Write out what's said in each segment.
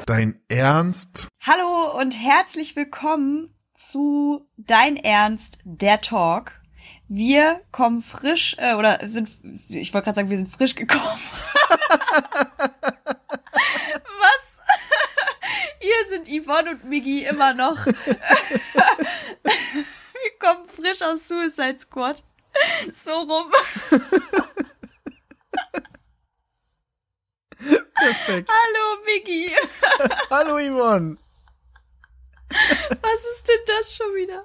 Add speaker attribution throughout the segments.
Speaker 1: Dein Ernst?
Speaker 2: Hallo und herzlich willkommen zu Dein Ernst, der Talk. Wir kommen frisch, ich wollte gerade sagen, wir sind frisch gekommen. Was? Hier sind Yvonne und Miggi immer noch. Wir kommen frisch aus Suicide Squad. So rum.
Speaker 1: Perfekt.
Speaker 2: Hallo Miggi.
Speaker 1: Hallo Yvonne.
Speaker 2: Was ist denn das schon wieder?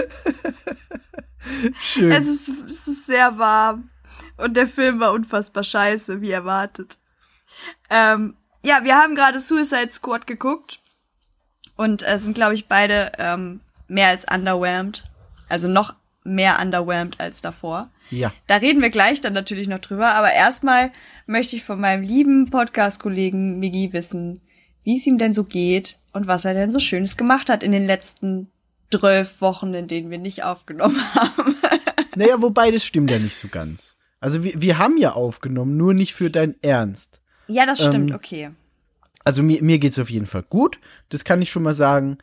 Speaker 1: Schön.
Speaker 2: Es ist sehr warm. Und der Film war unfassbar scheiße, wie erwartet. Ja, wir haben gerade Suicide Squad geguckt. Und sind, glaube ich, beide mehr als underwhelmed. Also noch mehr underwhelmed als davor.
Speaker 1: Ja.
Speaker 2: Da reden wir gleich dann natürlich noch drüber. Aber erstmal möchte ich von meinem lieben Podcast-Kollegen Miggi wissen, wie es ihm denn so geht und was er denn so Schönes gemacht hat in den letzten 12 Wochen, in denen wir nicht aufgenommen haben.
Speaker 1: Naja, wobei, das stimmt ja nicht so ganz. Also wir haben ja aufgenommen, nur nicht für Dein Ernst.
Speaker 2: Ja, das stimmt, okay.
Speaker 1: Also mir geht's auf jeden Fall gut. Das kann ich schon mal sagen.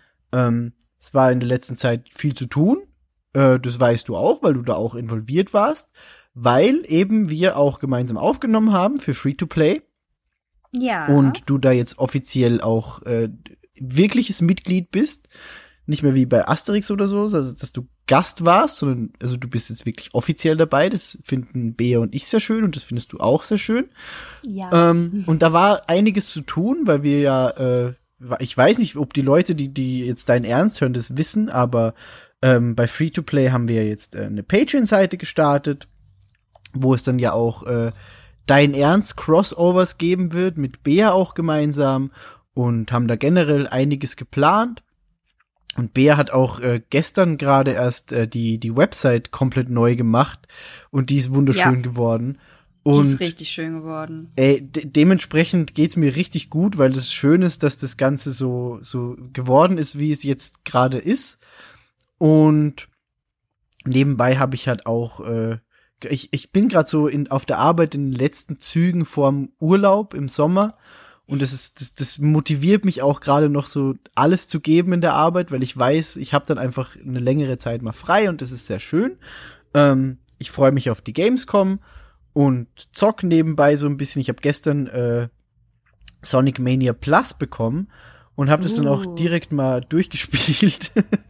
Speaker 1: Es war in der letzten Zeit viel zu tun. Das weißt du auch, weil du da auch involviert warst. Weil eben wir auch gemeinsam aufgenommen haben für Free-to-Play.
Speaker 2: Ja.
Speaker 1: Und du da jetzt offiziell auch wirkliches Mitglied bist. Nicht mehr wie bei Asterix oder so, also dass du Gast warst, sondern also du bist jetzt wirklich offiziell dabei. Das finden Bea und ich sehr schön und das findest du auch sehr schön.
Speaker 2: Ja.
Speaker 1: Und da war einiges zu tun, weil wir ja, ich weiß nicht, ob die Leute, die jetzt Dein Ernst hören, das wissen, aber bei Free-to-Play haben wir jetzt eine Patreon-Seite gestartet, wo es dann ja auch Dein Ernst Crossovers geben wird, mit Bea auch gemeinsam und haben da generell einiges geplant. Und Bea hat auch gestern gerade erst die Website komplett neu gemacht und die ist wunderschön geworden. Und
Speaker 2: die ist richtig schön geworden.
Speaker 1: Dementsprechend geht's mir richtig gut, weil das schön ist, dass das Ganze so geworden ist, wie es jetzt gerade ist. Und nebenbei habe ich halt auch ich bin gerade so auf der Arbeit in den letzten Zügen vorm Urlaub im Sommer und das motiviert mich auch gerade noch so alles zu geben in der Arbeit, weil ich weiß, ich habe dann einfach eine längere Zeit mal frei und das ist sehr schön. Ich freue mich auf die Gamescom und zock nebenbei so ein bisschen. Ich habe gestern Sonic Mania Plus bekommen und habe das dann auch direkt mal durchgespielt.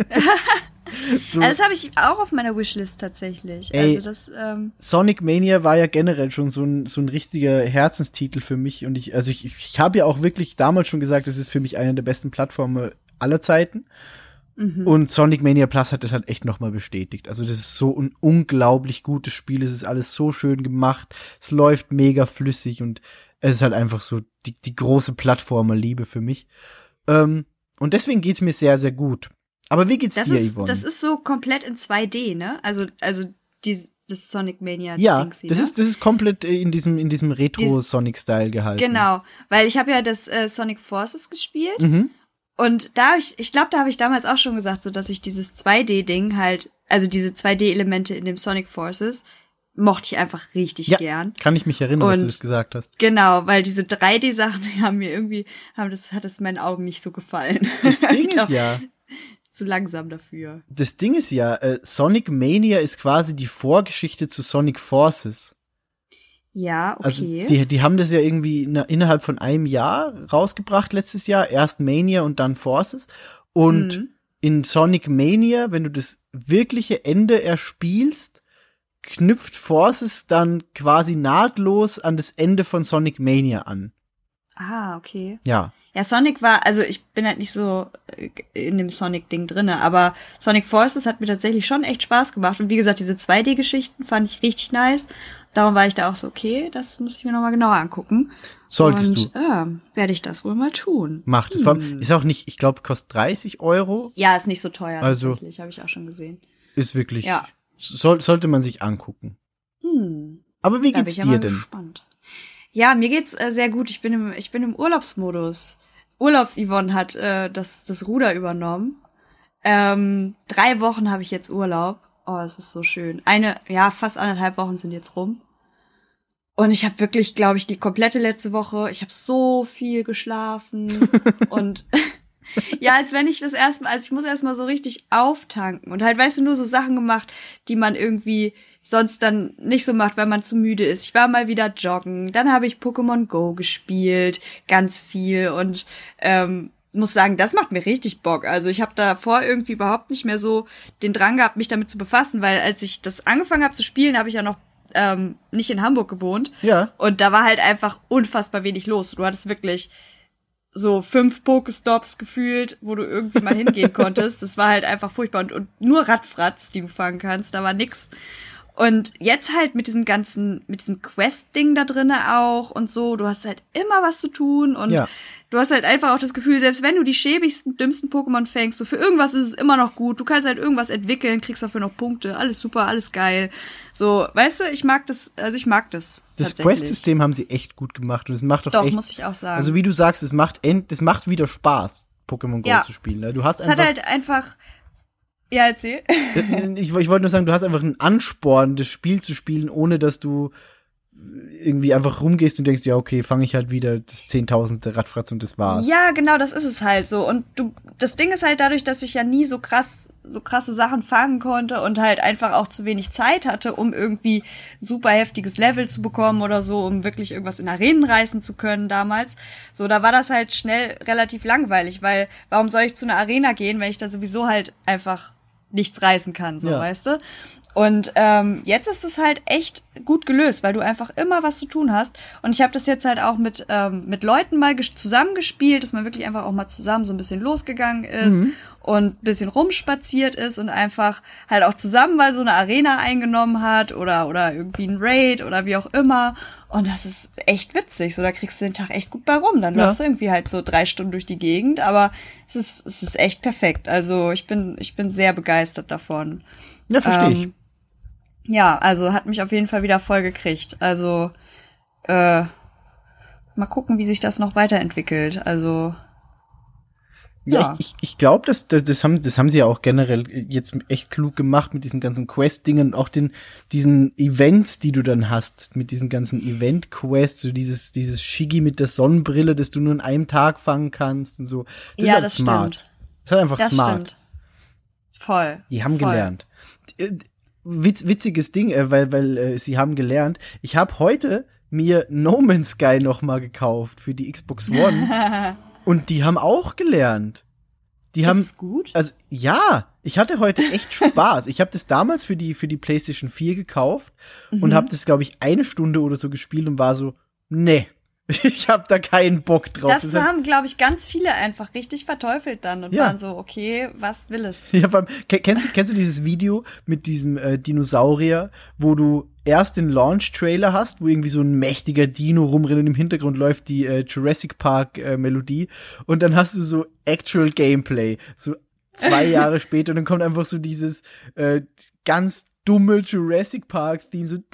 Speaker 2: So. Also das habe ich auch auf meiner Wishlist tatsächlich.
Speaker 1: Ey,
Speaker 2: also das,
Speaker 1: Sonic Mania war ja generell schon so ein richtiger Herzenstitel für mich und ich habe ja auch wirklich damals schon gesagt, das ist für mich eine der besten Plattformen aller Zeiten. Und Sonic Mania Plus hat das halt echt nochmal bestätigt. Also das ist so ein unglaublich gutes Spiel, es ist alles so schön gemacht, es läuft mega flüssig und es ist halt einfach so die große Plattformerliebe für mich. Und deswegen geht's mir sehr, sehr gut. Aber wie geht's dir, Yvonne?
Speaker 2: Das ist so komplett in 2D, ne? Also das Sonic Mania
Speaker 1: ja,
Speaker 2: Dingsy,
Speaker 1: das
Speaker 2: ne?
Speaker 1: ist komplett in diesem Retro-Sonic-Style gehalten.
Speaker 2: Genau, weil ich habe ja das Sonic Forces gespielt und ich glaube, da habe ich damals auch schon gesagt, so dass ich dieses 2D-Ding halt, also diese 2D-Elemente in dem Sonic Forces mochte ich einfach richtig gern.
Speaker 1: Kann ich mich erinnern, dass du das gesagt hast.
Speaker 2: Genau, weil diese 3D-Sachen, die haben mir irgendwie, hat es meinen Augen nicht so gefallen.
Speaker 1: Das Ding ist ja
Speaker 2: zu langsam dafür.
Speaker 1: Das Ding ist ja, Sonic Mania ist quasi die Vorgeschichte zu Sonic Forces.
Speaker 2: Ja, okay.
Speaker 1: Also die haben das ja irgendwie innerhalb von einem Jahr rausgebracht letztes Jahr. Erst Mania und dann Forces. Und in Sonic Mania, wenn du das wirkliche Ende erspielst, knüpft Forces dann quasi nahtlos an das Ende von Sonic Mania an.
Speaker 2: Ah, okay.
Speaker 1: Ja.
Speaker 2: Ja, Sonic war, also ich bin halt nicht so in dem Sonic-Ding drinne, aber Sonic Forces hat mir tatsächlich schon echt Spaß gemacht. Und wie gesagt, diese 2D-Geschichten fand ich richtig nice. Darum war ich da auch so, okay, das muss ich mir nochmal genauer angucken.
Speaker 1: Solltest du.
Speaker 2: Werde ich das wohl mal tun.
Speaker 1: Mach das. Ist auch nicht, ich glaube, kostet 30 €.
Speaker 2: Ja, ist nicht so teuer
Speaker 1: also,
Speaker 2: tatsächlich, habe ich auch schon gesehen.
Speaker 1: Ist wirklich, sollte man sich angucken. Aber wie geht's dir denn?
Speaker 2: Gespannt. Ja, mir geht's sehr gut. Ich bin im Urlaubsmodus. Urlaubs-Yvonne hat das Ruder übernommen. 3 Wochen habe ich jetzt Urlaub. Oh, es ist so schön. Fast 1,5 Wochen sind jetzt rum. Und ich habe wirklich, glaube ich, die komplette letzte Woche, ich habe so viel geschlafen und ja, als wenn ich das erstmal, also ich muss erstmal so richtig auftanken und halt, weißt du, nur so Sachen gemacht, die man irgendwie sonst dann nicht so macht, weil man zu müde ist. Ich war mal wieder joggen, dann habe ich Pokémon Go gespielt, ganz viel und muss sagen, das macht mir richtig Bock. Also ich habe davor irgendwie überhaupt nicht mehr so den Drang gehabt, mich damit zu befassen, weil als ich das angefangen habe zu spielen, habe ich ja noch nicht in Hamburg gewohnt.
Speaker 1: Ja.
Speaker 2: Und da war halt einfach unfassbar wenig los. Du hattest wirklich so 5 Pokestops gefühlt, wo du irgendwie mal hingehen konntest. Das war halt einfach furchtbar. Und nur Radfratz, die du fangen kannst, da war nix. Und jetzt halt mit diesem Quest-Ding da drinne auch und so, du hast halt immer was zu tun und du hast halt einfach auch das Gefühl, selbst wenn du die schäbigsten, dümmsten Pokémon fängst, so für irgendwas ist es immer noch gut, du kannst halt irgendwas entwickeln, kriegst dafür noch Punkte, alles super, alles geil. So, weißt du, ich mag das.
Speaker 1: Das Quest-System haben sie echt gut gemacht und es macht doch echt,
Speaker 2: muss ich auch sagen.
Speaker 1: Also wie du sagst, es macht wieder Spaß, Pokémon Go zu spielen. Ne? Du hast
Speaker 2: hat halt einfach. Ja, erzähl.
Speaker 1: Ich wollte nur sagen, du hast einfach einen Ansporn, das Spiel zu spielen, ohne dass du irgendwie einfach rumgehst und denkst, ja, okay, fange ich halt wieder das 10.000. Radfratz und das war's.
Speaker 2: Ja, genau, das ist es halt so. Und das Ding ist halt dadurch, dass ich ja nie so krasse Sachen fangen konnte und halt einfach auch zu wenig Zeit hatte, um irgendwie ein super heftiges Level zu bekommen oder so, um wirklich irgendwas in Arenen reißen zu können damals. So, da war das halt schnell relativ langweilig, weil warum soll ich zu einer Arena gehen, wenn ich da sowieso halt einfach nichts reißen kann, so, weißt du? Und jetzt ist es halt echt gut gelöst, weil du einfach immer was zu tun hast. Und ich habe das jetzt halt auch mit Leuten mal zusammengespielt, dass man wirklich einfach auch mal zusammen so ein bisschen losgegangen ist und ein bisschen rumspaziert ist und einfach halt auch zusammen mal so eine Arena eingenommen hat oder irgendwie ein Raid oder wie auch immer. Und das ist echt witzig. So, da kriegst du den Tag echt gut bei rum. Dann läufst du irgendwie halt so 3 Stunden durch die Gegend, aber es ist echt perfekt. Also ich bin sehr begeistert davon.
Speaker 1: Ja, verstehe ich.
Speaker 2: Ja, also hat mich auf jeden Fall wieder voll gekriegt. Also mal gucken, wie sich das noch weiterentwickelt. Also
Speaker 1: ja, ich glaube, das haben sie ja auch generell jetzt echt klug gemacht mit diesen ganzen Quest-Dingen, auch diesen Events, die du dann hast, mit diesen ganzen Event-Quests, so dieses Shiggy mit der Sonnenbrille, das du nur in einem Tag fangen kannst und so. Das ist halt
Speaker 2: das
Speaker 1: smart.
Speaker 2: Stimmt.
Speaker 1: Das ist halt einfach
Speaker 2: das
Speaker 1: smart.
Speaker 2: Stimmt. Voll.
Speaker 1: Die haben gelernt. Witziges Ding, weil sie haben gelernt. Ich habe heute mir No Man's Sky noch mal gekauft für die Xbox One. Und die haben auch gelernt. Die haben,
Speaker 2: ist gut?
Speaker 1: Also ja, ich hatte heute echt Spaß. Ich habe das damals für die PlayStation 4 gekauft und habe das, glaube ich, 1 Stunde oder so gespielt und war so, nee, ich habe da keinen Bock drauf.
Speaker 2: Das haben, glaube ich, ganz viele einfach richtig verteufelt dann und waren so, okay, was will es?
Speaker 1: Ja, vor allem, kennst du dieses Video mit diesem Dinosaurier, wo du erst den Launch-Trailer hast, wo irgendwie so ein mächtiger Dino rumrennt und im Hintergrund läuft die Jurassic Park Melodie und dann hast du so Actual Gameplay, so 2 Jahre später und dann kommt einfach so dieses ganz dumme Jurassic Park Theme, so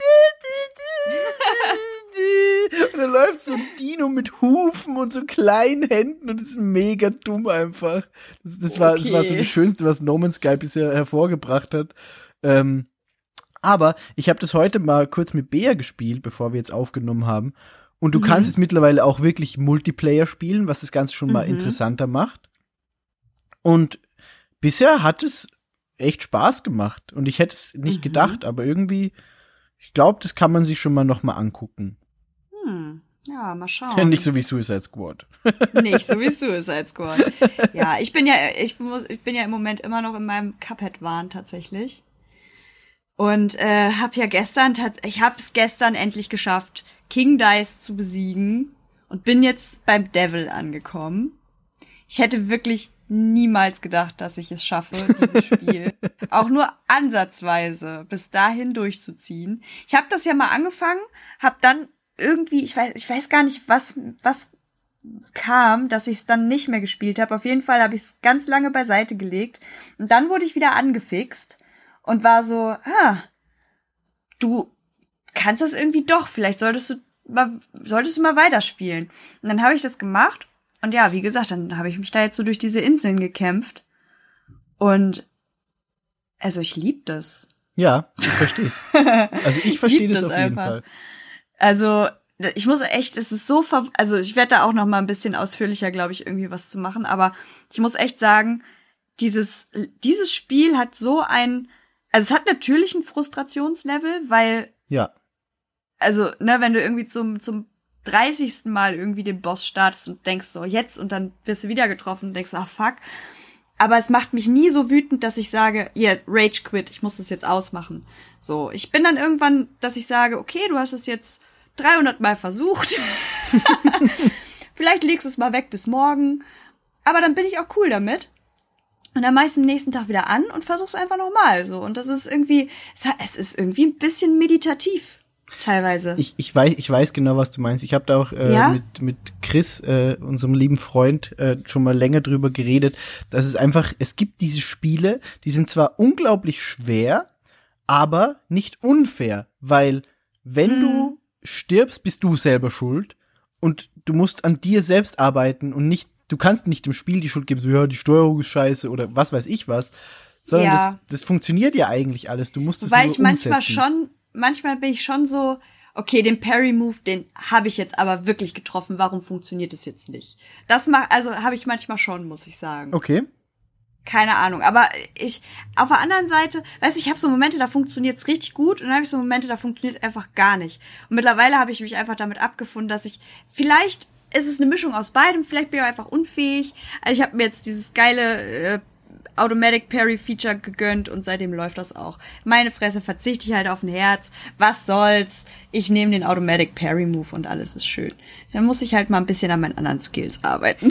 Speaker 1: und dann läuft so ein Dino mit Hufen und so kleinen Händen und das ist mega dumm einfach. Das war so das Schönste, was No Man's Sky bisher hervorgebracht hat. Aber ich habe das heute mal kurz mit Bea gespielt, bevor wir jetzt aufgenommen haben. Und du kannst es mittlerweile auch wirklich Multiplayer spielen, was das Ganze schon mal interessanter macht. Und bisher hat es echt Spaß gemacht. Und ich hätte es nicht gedacht, aber irgendwie, ich glaube, das kann man sich schon mal noch mal angucken.
Speaker 2: Ja, mal schauen.
Speaker 1: Nicht so wie Suicide Squad.
Speaker 2: Nicht so wie Suicide Squad. Ja, ich bin ja im Moment immer noch in meinem Cuphead-Wahn tatsächlich. Und ich habe es gestern endlich geschafft, King Dice zu besiegen und bin jetzt beim Devil angekommen. Ich hätte wirklich niemals gedacht, dass ich es schaffe, dieses Spiel auch nur ansatzweise bis dahin durchzuziehen. Ich habe das ja mal angefangen, habe dann irgendwie, ich weiß gar nicht, was kam, dass ich es dann nicht mehr gespielt habe. Auf jeden Fall habe ich es ganz lange beiseite gelegt. Und dann wurde ich wieder angefixt und war so, du kannst das irgendwie doch. Vielleicht solltest du mal weiterspielen. Und dann habe ich das gemacht. Und ja, wie gesagt, dann habe ich mich da jetzt so durch diese Inseln gekämpft. Und also ich lieb das.
Speaker 1: Ja, ich verstehe es. Also ich verstehe das auf jeden Fall.
Speaker 2: Also, ich muss echt, es ist so, also ich werde da auch noch mal ein bisschen ausführlicher, glaube ich, irgendwie was zu machen, aber ich muss echt sagen, dieses Spiel hat so also es hat natürlich ein Frustrationslevel, weil,
Speaker 1: ja,
Speaker 2: also, ne, wenn du irgendwie zum 30. Mal irgendwie den Boss startest und denkst so, jetzt, und dann wirst du wieder getroffen und denkst, ah, fuck. Aber es macht mich nie so wütend, dass ich sage, Rage Quit, ich muss das jetzt ausmachen. So, ich bin dann irgendwann, dass ich sage, okay, du hast es jetzt 300 Mal versucht. Vielleicht legst du es mal weg bis morgen. Aber dann bin ich auch cool damit. Und dann mach ich es am nächsten Tag wieder an und versuch's einfach nochmal. So. Und das ist irgendwie, es ist irgendwie ein bisschen meditativ. Teilweise.
Speaker 1: Ich weiß genau, was du meinst. Ich habe da auch mit Chris, unserem lieben Freund, schon mal länger drüber geredet, dass es gibt diese Spiele, die sind zwar unglaublich schwer, aber nicht unfair, weil wenn du stirbst, bist du selber schuld und du musst an dir selbst arbeiten und du kannst nicht dem Spiel die Schuld geben, so, ja, die Steuerung ist scheiße oder was weiß ich was, sondern das funktioniert ja eigentlich alles. Du musst es nur umsetzen.
Speaker 2: Manchmal bin ich schon so, okay, den Parry-Move, den habe ich jetzt aber wirklich getroffen, warum funktioniert es jetzt nicht? Also habe ich manchmal schon, muss ich sagen.
Speaker 1: Okay.
Speaker 2: Keine Ahnung, aber auf der anderen Seite, weißt du, ich habe so Momente, da funktioniert's richtig gut und dann habe ich so Momente, da funktioniert einfach gar nicht. Und mittlerweile habe ich mich einfach damit abgefunden, dass vielleicht ist es eine Mischung aus beidem, vielleicht bin ich auch einfach unfähig. Also ich habe mir jetzt dieses geile Automatic Parry Feature gegönnt und seitdem läuft das auch. Meine Fresse, verzichte ich halt auf ein Herz. Was soll's? Ich nehme den Automatic Parry Move und alles ist schön. Dann muss ich halt mal ein bisschen an meinen anderen Skills arbeiten.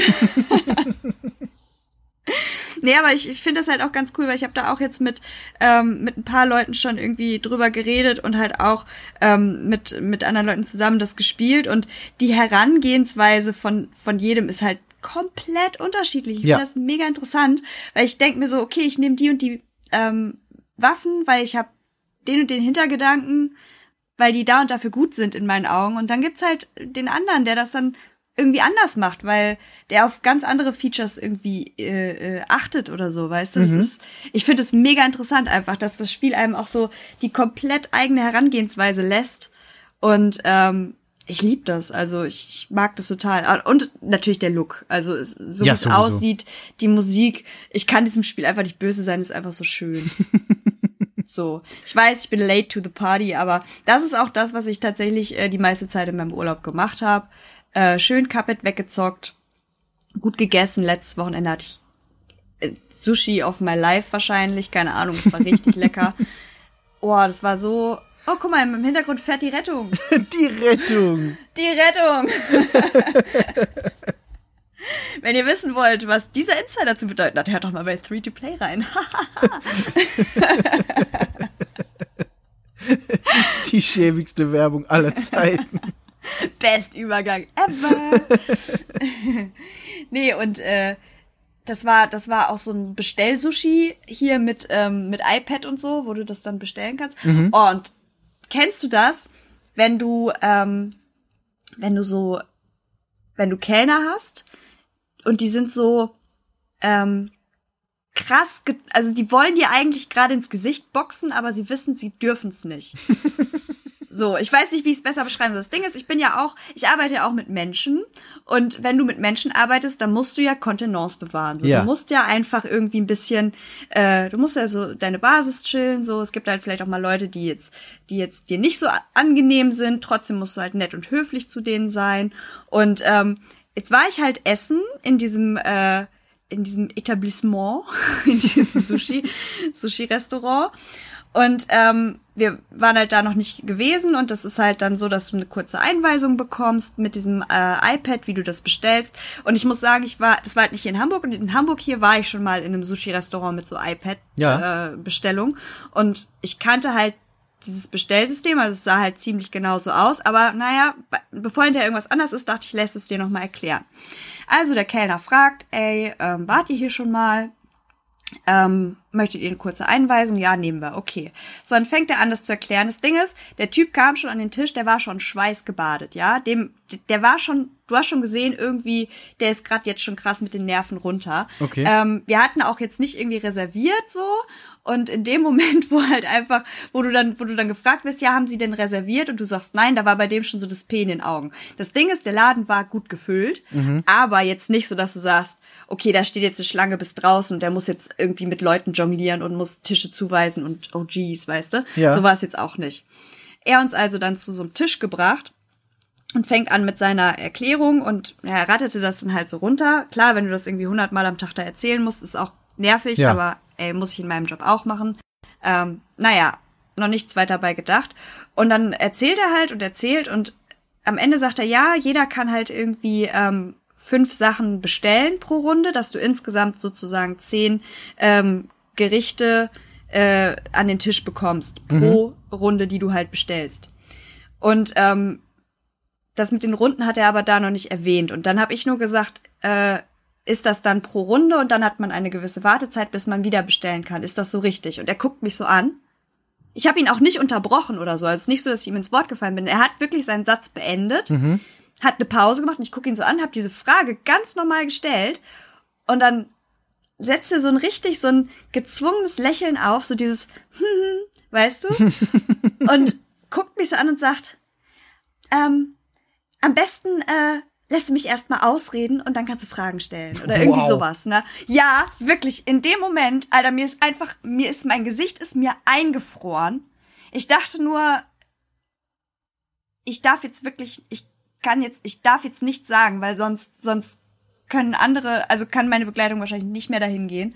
Speaker 2: Nee, aber ich finde das halt auch ganz cool, weil ich habe da auch jetzt mit ein paar Leuten schon irgendwie drüber geredet und halt auch mit anderen Leuten zusammen das gespielt und die Herangehensweise von jedem ist halt komplett unterschiedlich. Ich finde das mega interessant, weil ich denke mir so, okay, ich nehme die und die Waffen, weil ich habe den und den Hintergedanken, weil die da und dafür gut sind in meinen Augen. Und dann gibt's halt den anderen, der das dann irgendwie anders macht, weil der auf ganz andere Features irgendwie achtet oder so, weißt du? Ich finde es mega interessant einfach, dass das Spiel einem auch so die komplett eigene Herangehensweise lässt. Und ich liebe das, also ich mag das total. Und natürlich der Look, also so wie es aussieht, die Musik. Ich kann diesem Spiel einfach nicht böse sein, ist einfach so schön. So, ich weiß, ich bin late to the party, aber das ist auch das, was ich tatsächlich die meiste Zeit in meinem Urlaub gemacht habe. Schön Cuphead weggezockt, gut gegessen. Letztes Wochenende hatte ich Sushi of my life wahrscheinlich, keine Ahnung, es war richtig lecker. Oh, das war so... Oh, guck mal, im Hintergrund fährt die Rettung.
Speaker 1: Die Rettung.
Speaker 2: Die Rettung. Wenn ihr wissen wollt, was dieser Insider zu bedeuten hat, hört doch mal bei 3-to-Play rein.
Speaker 1: Die schäbigste Werbung aller Zeiten.
Speaker 2: Best Übergang ever. Nee, und das war auch so ein Bestellsushi hier mit iPad und so, wo du das dann bestellen kannst. Oh, und kennst du das, wenn du Kellner hast und die sind so krass, also die wollen dir eigentlich gerade ins Gesicht boxen, aber sie wissen, sie dürfen es nicht. So, ich weiß nicht, wie ich es besser beschreiben soll. Das Ding ist, ich arbeite ja auch mit Menschen und wenn du mit Menschen arbeitest, dann musst du ja Kontenance bewahren. So, du musst ja einfach irgendwie ein bisschen, du musst ja so deine Basis chillen, so. Es gibt halt vielleicht auch mal Leute, die jetzt dir nicht so angenehm sind, trotzdem musst du halt nett und höflich zu denen sein. Und jetzt war ich halt essen in diesem Etablissement, in diesem Sushi-Restaurant. Und wir waren halt da noch nicht gewesen und das ist halt dann so, dass du eine kurze Einweisung bekommst mit diesem iPad, wie du das bestellst. Und ich muss sagen, das war halt nicht hier in Hamburg und in Hamburg hier war ich schon mal in einem Sushi-Restaurant mit so iPad-Bestellung. Und ich kannte halt dieses Bestellsystem, also es sah halt ziemlich genauso aus. Aber naja, bevor hinterher irgendwas anders ist, dachte ich, lässt es dir nochmal erklären. Also der Kellner fragt, wart ihr hier schon mal? Man möchtet ihr eine kurze Einweisung? Ja, nehmen wir, okay. So, dann fängt er an, das zu erklären. Das Ding ist, der Typ kam schon an den Tisch, der war schon schweißgebadet, ja. Der war schon, du hast schon gesehen, irgendwie, der ist gerade jetzt schon krass mit den Nerven runter.
Speaker 1: Okay.
Speaker 2: Wir hatten auch jetzt nicht irgendwie reserviert so. Und in dem Moment, wo du dann gefragt wirst, ja, haben sie denn reserviert? Und du sagst nein, da war bei dem schon so das P in den Augen. Das Ding ist, der Laden war gut gefüllt, aber jetzt nicht so, dass du sagst, okay, da steht jetzt eine Schlange bis draußen und der muss jetzt irgendwie mit Leuten jonglieren und muss Tische zuweisen und oh geez, weißt du?
Speaker 1: Ja.
Speaker 2: So war es jetzt auch nicht. Er uns also dann zu so einem Tisch gebracht und fängt an mit seiner Erklärung und er ratterte das dann halt so runter. Klar, wenn du das irgendwie 100 Mal am Tag da erzählen musst, ist auch nervig,
Speaker 1: ja.
Speaker 2: Aber muss ich in meinem Job auch machen. Naja, noch nichts weiter bei gedacht. Und dann erzählt er halt und erzählt und am Ende sagt er, ja, jeder kann halt irgendwie 5 Sachen bestellen pro Runde, dass du insgesamt sozusagen 10 Gerichte an den Tisch bekommst pro Runde, die du halt bestellst. Und das mit den Runden hat er aber da noch nicht erwähnt. Und dann habe ich nur gesagt, ist das dann pro Runde und dann hat man eine gewisse Wartezeit, bis man wieder bestellen kann. Ist das so richtig? Und er guckt mich so an. Ich habe ihn auch nicht unterbrochen oder so. Also es ist nicht so, dass ich ihm ins Wort gefallen bin. Er hat wirklich seinen Satz beendet, hat eine Pause gemacht und ich gucke ihn so an, habe diese Frage ganz normal gestellt und dann setzt er so ein gezwungenes Lächeln auf, so dieses weißt du? Und guckt mich so an und sagt, am besten lässt du mich erstmal ausreden und dann kannst du Fragen stellen. Oder irgendwie sowas, ne? Ja, wirklich, in dem Moment, Alter, mein Gesicht ist mir eingefroren. Ich dachte nur, ich darf jetzt nichts sagen, weil sonst kann meine Begleitung wahrscheinlich nicht mehr dahin gehen.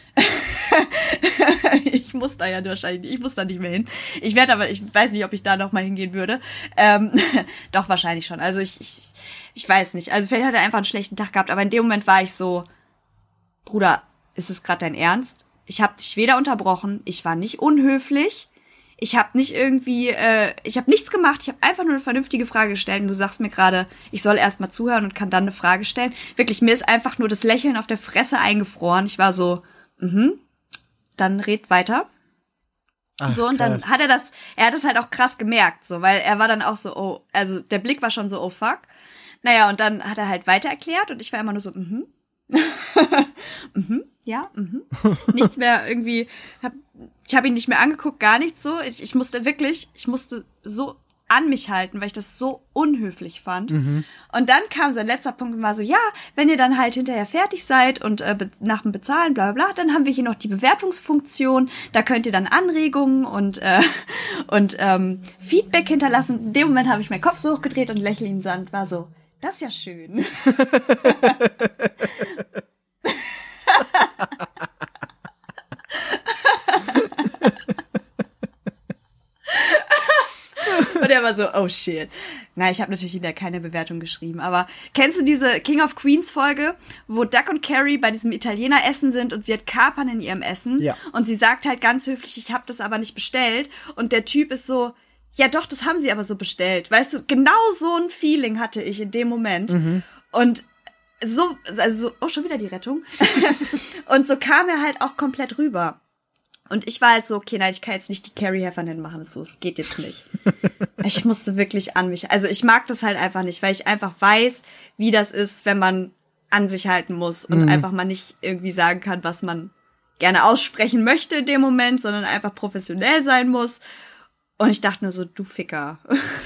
Speaker 2: Ich muss da nicht mehr hin. Ich weiß nicht, ob ich da noch mal hingehen würde. Doch, wahrscheinlich schon. Also ich weiß nicht. Also vielleicht hat er einfach einen schlechten Tag gehabt, aber in dem Moment war ich so, Bruder, ist es gerade dein Ernst? Ich habe dich weder unterbrochen, ich war nicht unhöflich, ich habe nichts gemacht, ich habe einfach nur eine vernünftige Frage gestellt und du sagst mir gerade, ich soll erst mal zuhören und kann dann eine Frage stellen. Wirklich, mir ist einfach nur das Lächeln auf der Fresse eingefroren. Ich war so, dann red weiter.
Speaker 1: Ach,
Speaker 2: so, und
Speaker 1: krass.
Speaker 2: dann hat er hat es halt auch krass gemerkt, so, weil er war dann auch so, oh, also der Blick war schon so, oh fuck. Naja, und dann hat er halt weiter erklärt und ich war immer nur so, ja, nichts mehr irgendwie, ich habe ihn nicht mehr angeguckt, gar nichts so. Ich musste so an mich halten, weil ich das so unhöflich fand. Und dann kam sein letzter Punkt und war so, ja, wenn ihr dann halt hinterher fertig seid und nach dem Bezahlen, bla bla bla, dann haben wir hier noch die Bewertungsfunktion, da könnt ihr dann Anregungen und Feedback hinterlassen. In dem Moment habe ich meinen Kopf so hochgedreht und lächle ihn so an und war so, das ist ja schön. Und er war so, oh shit. Nein, ich habe natürlich wieder keine Bewertung geschrieben, aber kennst du diese King of Queens Folge, wo Duck und Carrie bei diesem Italiener essen sind und sie hat Kapern in ihrem Essen?
Speaker 1: Ja. Und
Speaker 2: sie sagt halt ganz höflich, ich habe das aber nicht bestellt und der Typ ist so, ja doch, das haben sie aber so bestellt. Weißt du, genau so ein Feeling hatte ich in dem Moment. Und oh, schon wieder die Rettung. Und so kam er halt auch komplett rüber. Und ich war halt so, okay, nein, ich kann jetzt nicht die Carrie Heffernan machen, es geht jetzt nicht. Ich musste wirklich an mich, also ich mag das halt einfach nicht, weil ich einfach weiß, wie das ist, wenn man an sich halten muss und einfach mal nicht irgendwie sagen kann, was man gerne aussprechen möchte in dem Moment, sondern einfach professionell sein muss. Und ich dachte nur so, du Ficker.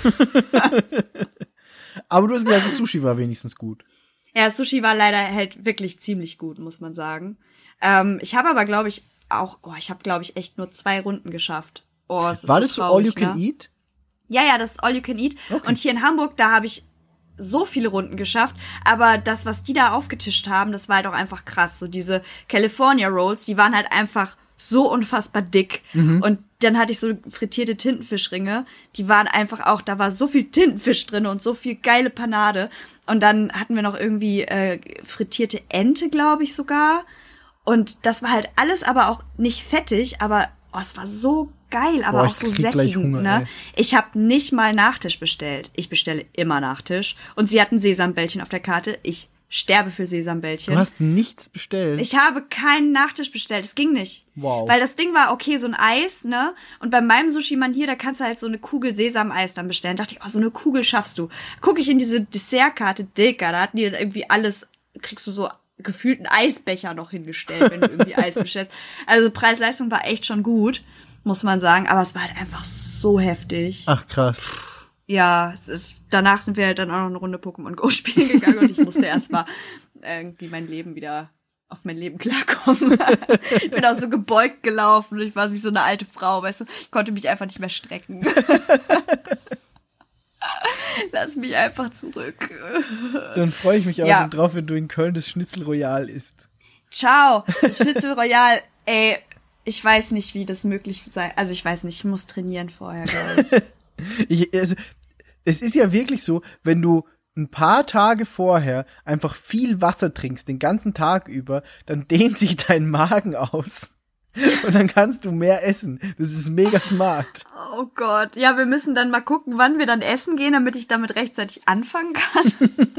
Speaker 1: Aber du hast gesagt, das Sushi war wenigstens gut.
Speaker 2: Ja, Sushi war leider halt wirklich ziemlich gut, muss man sagen. Ich habe aber, glaube ich, echt nur 2 Runden geschafft. Oh, es ist
Speaker 1: war
Speaker 2: so
Speaker 1: das so
Speaker 2: traurig,
Speaker 1: All You Can
Speaker 2: ne?
Speaker 1: Eat?
Speaker 2: Ja, das ist All You Can Eat. Okay. Und hier in Hamburg, da habe ich so viele Runden geschafft. Aber das, was die da aufgetischt haben, das war halt auch einfach krass. So diese California Rolls, die waren halt einfach so unfassbar dick. Und dann hatte ich so frittierte Tintenfischringe. Die waren einfach auch, da war so viel Tintenfisch drin und so viel geile Panade. Und dann hatten wir noch irgendwie frittierte Ente, glaube ich sogar. Und das war halt alles aber auch nicht fettig, aber es war so geil, aber auch so sättigend,
Speaker 1: Hunger,
Speaker 2: ne?
Speaker 1: Ey.
Speaker 2: Ich habe nicht mal Nachtisch bestellt. Ich bestelle immer Nachtisch. Und sie hatten Sesambällchen auf der Karte. Ich sterbe für Sesambällchen.
Speaker 1: Du hast nichts bestellt?
Speaker 2: Ich habe keinen Nachtisch bestellt. Es ging nicht.
Speaker 1: Wow.
Speaker 2: Weil das Ding war, okay, so ein Eis, ne? Und bei meinem Sushi-Mann hier, da kannst du halt so eine Kugel Sesameis dann bestellen. Da dachte ich, oh, so eine Kugel schaffst du. Guck ich in diese Dessertkarte, Dicker, da hatten die dann irgendwie alles, kriegst du so gefühlt einen Eisbecher noch hingestellt, wenn du irgendwie Eis bestellst. Also Preis-Leistung war echt schon gut, muss man sagen. Aber es war halt einfach so heftig.
Speaker 1: Ach, krass.
Speaker 2: Ja, danach sind wir halt dann auch noch eine Runde Pokémon Go spielen gegangen und ich musste erstmal irgendwie auf mein Leben klarkommen. Ich bin auch so gebeugt gelaufen und ich war wie so eine alte Frau, weißt du, ich konnte mich einfach nicht mehr strecken. Lass mich einfach zurück.
Speaker 1: Dann freue ich mich auch drauf, wenn du in Köln das Schnitzel Royal isst.
Speaker 2: Ciao, das Schnitzel Royal, ey, ich weiß nicht, wie das möglich sei. Also ich weiß nicht, ich muss trainieren vorher, glaube ich.
Speaker 1: Es ist ja wirklich so, wenn du ein paar Tage vorher einfach viel Wasser trinkst, den ganzen Tag über, dann dehnt sich dein Magen aus. Und dann kannst du mehr essen. Das ist mega smart.
Speaker 2: Oh Gott. Ja, wir müssen dann mal gucken, wann wir dann essen gehen, damit ich damit rechtzeitig anfangen kann.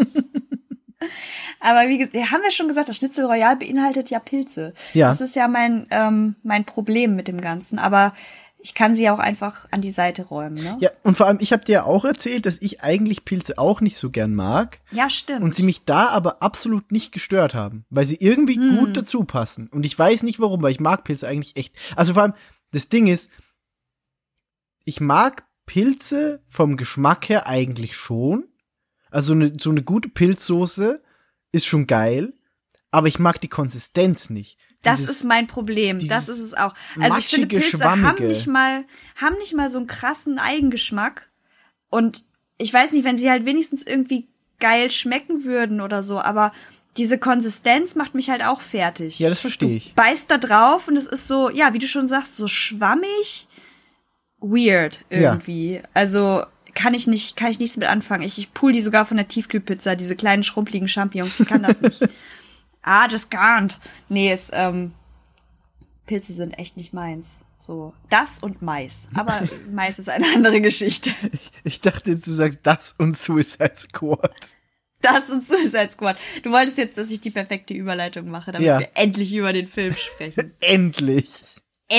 Speaker 2: Aber wie gesagt, haben wir schon gesagt, das Schnitzel Royal beinhaltet ja Pilze.
Speaker 1: Ja.
Speaker 2: Das ist ja mein Problem mit dem Ganzen. Aber ich kann sie auch einfach an die Seite räumen, ne?
Speaker 1: Ja, und vor allem, ich habe dir ja auch erzählt, dass ich eigentlich Pilze auch nicht so gern mag.
Speaker 2: Ja, stimmt.
Speaker 1: Und sie mich da aber absolut nicht gestört haben, weil sie irgendwie gut dazu passen. Und ich weiß nicht warum, weil ich mag Pilze eigentlich echt. Also vor allem, das Ding ist, ich mag Pilze vom Geschmack her eigentlich schon. Also so eine gute Pilzsoße ist schon geil, aber ich mag die Konsistenz nicht.
Speaker 2: Das ist mein Problem. Das ist es auch. Also ich finde, Pilze haben nicht mal so einen krassen Eigengeschmack. Und ich weiß nicht, wenn sie halt wenigstens irgendwie geil schmecken würden oder so, aber diese Konsistenz macht mich halt auch fertig.
Speaker 1: Ja, das verstehe ich.
Speaker 2: Du beißt da drauf und es ist so, ja, wie du schon sagst, so schwammig, weird irgendwie. Ja. Also kann ich nichts mit anfangen. Ich pool die sogar von der Tiefkühlpizza, diese kleinen schrumpeligen Champignons, ich kann das nicht. Just can't. Nee, Pilze sind echt nicht meins. So, das und Mais. Aber Mais ist eine andere Geschichte.
Speaker 1: Ich dachte jetzt, du sagst das und Suicide Squad.
Speaker 2: Das und Suicide Squad. Du wolltest jetzt, dass ich die perfekte Überleitung mache, damit wir endlich über den Film sprechen.
Speaker 1: Endlich.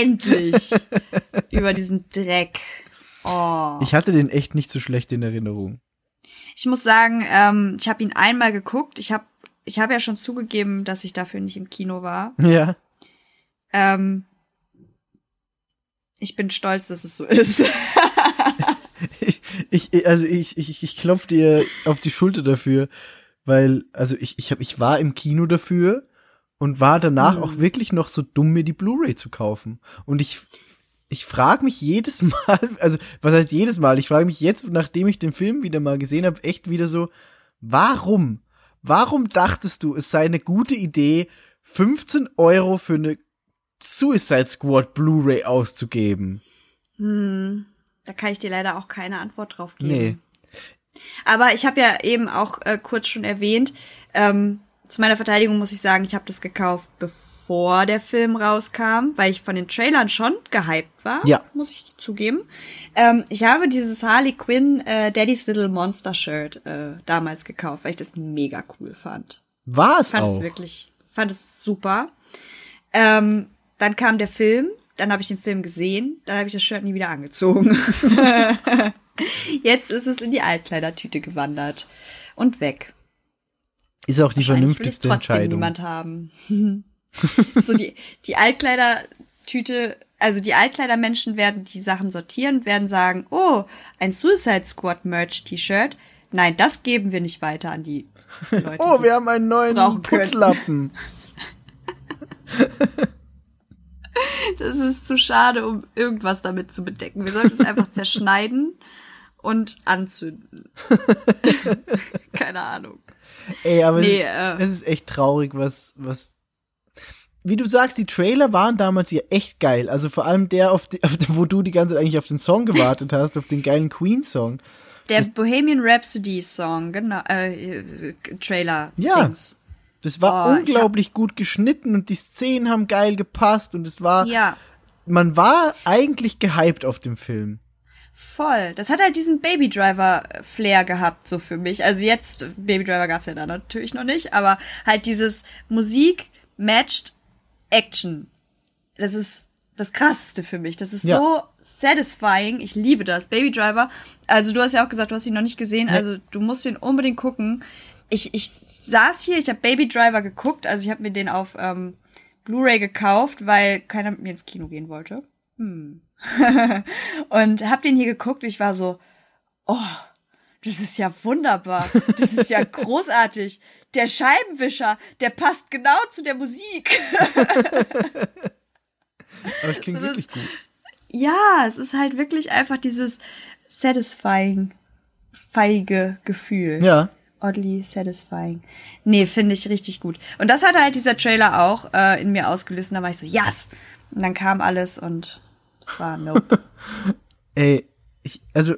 Speaker 2: Über diesen Dreck. Oh.
Speaker 1: Ich hatte den echt nicht so schlecht in Erinnerung.
Speaker 2: Ich muss sagen, ich habe ihn einmal geguckt. Ich habe ja schon zugegeben, dass ich dafür nicht im Kino war.
Speaker 1: Ja.
Speaker 2: Ich bin stolz, dass es so ist.
Speaker 1: Ich klopf dir auf die Schulter dafür, weil, also ich war im Kino dafür und war danach auch wirklich noch so dumm, mir die Blu-ray zu kaufen. Und ich frage mich jedes Mal, also was heißt jedes Mal? Ich frage mich jetzt, nachdem ich den Film wieder mal gesehen habe, echt wieder so, warum dachtest du, es sei eine gute Idee, 15 € für eine Suicide Squad Blu-ray auszugeben?
Speaker 2: Da kann ich dir leider auch keine Antwort drauf geben.
Speaker 1: Nee.
Speaker 2: Aber ich habe ja eben auch kurz schon erwähnt, zu meiner Verteidigung muss ich sagen, ich habe das gekauft, bevor der Film rauskam, weil ich von den Trailern schon gehypt war, muss ich zugeben. Ich habe dieses Harley Quinn Daddy's Little Monster Shirt damals gekauft, weil ich das mega cool fand.
Speaker 1: War es auch?
Speaker 2: Fand es super. Dann kam der Film, dann habe ich den Film gesehen, dann habe ich das Shirt nie wieder angezogen. Jetzt ist es in die Altkleidertüte gewandert und weg.
Speaker 1: Ist auch die vernünftigste Entscheidung.
Speaker 2: Niemand haben. So die Altkleidertüte, also die Altkleidermenschen werden die Sachen sortieren, werden sagen, oh, ein Suicide Squad Merch T-Shirt. Nein, das geben wir nicht weiter an die Leute.
Speaker 1: Oh, wir haben einen neuen Putzlappen.
Speaker 2: Das ist zu schade, um irgendwas damit zu bedecken. Wir sollten es einfach zerschneiden und anzünden. Keine Ahnung.
Speaker 1: Ey, aber es ist echt traurig, was, wie du sagst, die Trailer waren damals ja echt geil. Also vor allem der, wo du die ganze Zeit eigentlich auf den Song gewartet hast, auf den geilen Queen-Song.
Speaker 2: Der Bohemian Rhapsody-Song, genau, Trailer.
Speaker 1: Ja.
Speaker 2: Dings.
Speaker 1: Das war unglaublich gut geschnitten und die Szenen haben geil gepasst und es war, man war eigentlich gehypt auf dem Film.
Speaker 2: Voll. Das hat halt diesen Baby Driver-Flair gehabt, so für mich. Also jetzt, Baby Driver gab's ja da natürlich noch nicht, aber halt dieses Musik matched Action. Das ist das Krasseste für mich. Das ist so satisfying. Ich liebe das. Baby Driver. Also du hast ja auch gesagt, du hast ihn noch nicht gesehen. Nee. Also du musst ihn unbedingt gucken. Ich saß hier, ich habe Baby Driver geguckt. Also ich habe mir den auf Blu-ray gekauft, weil keiner mit mir ins Kino gehen wollte. Und hab den hier geguckt und ich war so, oh, das ist ja wunderbar. Das ist ja großartig. Der Scheibenwischer, der passt genau zu der Musik.
Speaker 1: Aber es klingt wirklich gut.
Speaker 2: Ja, es ist halt wirklich einfach dieses satisfying, feige Gefühl.
Speaker 1: Ja.
Speaker 2: Oddly satisfying. Nee, finde ich richtig gut. Und das hatte halt dieser Trailer auch in mir ausgelöst. Und da war ich so, yes! Und dann kam alles und es war nope.
Speaker 1: Ey, das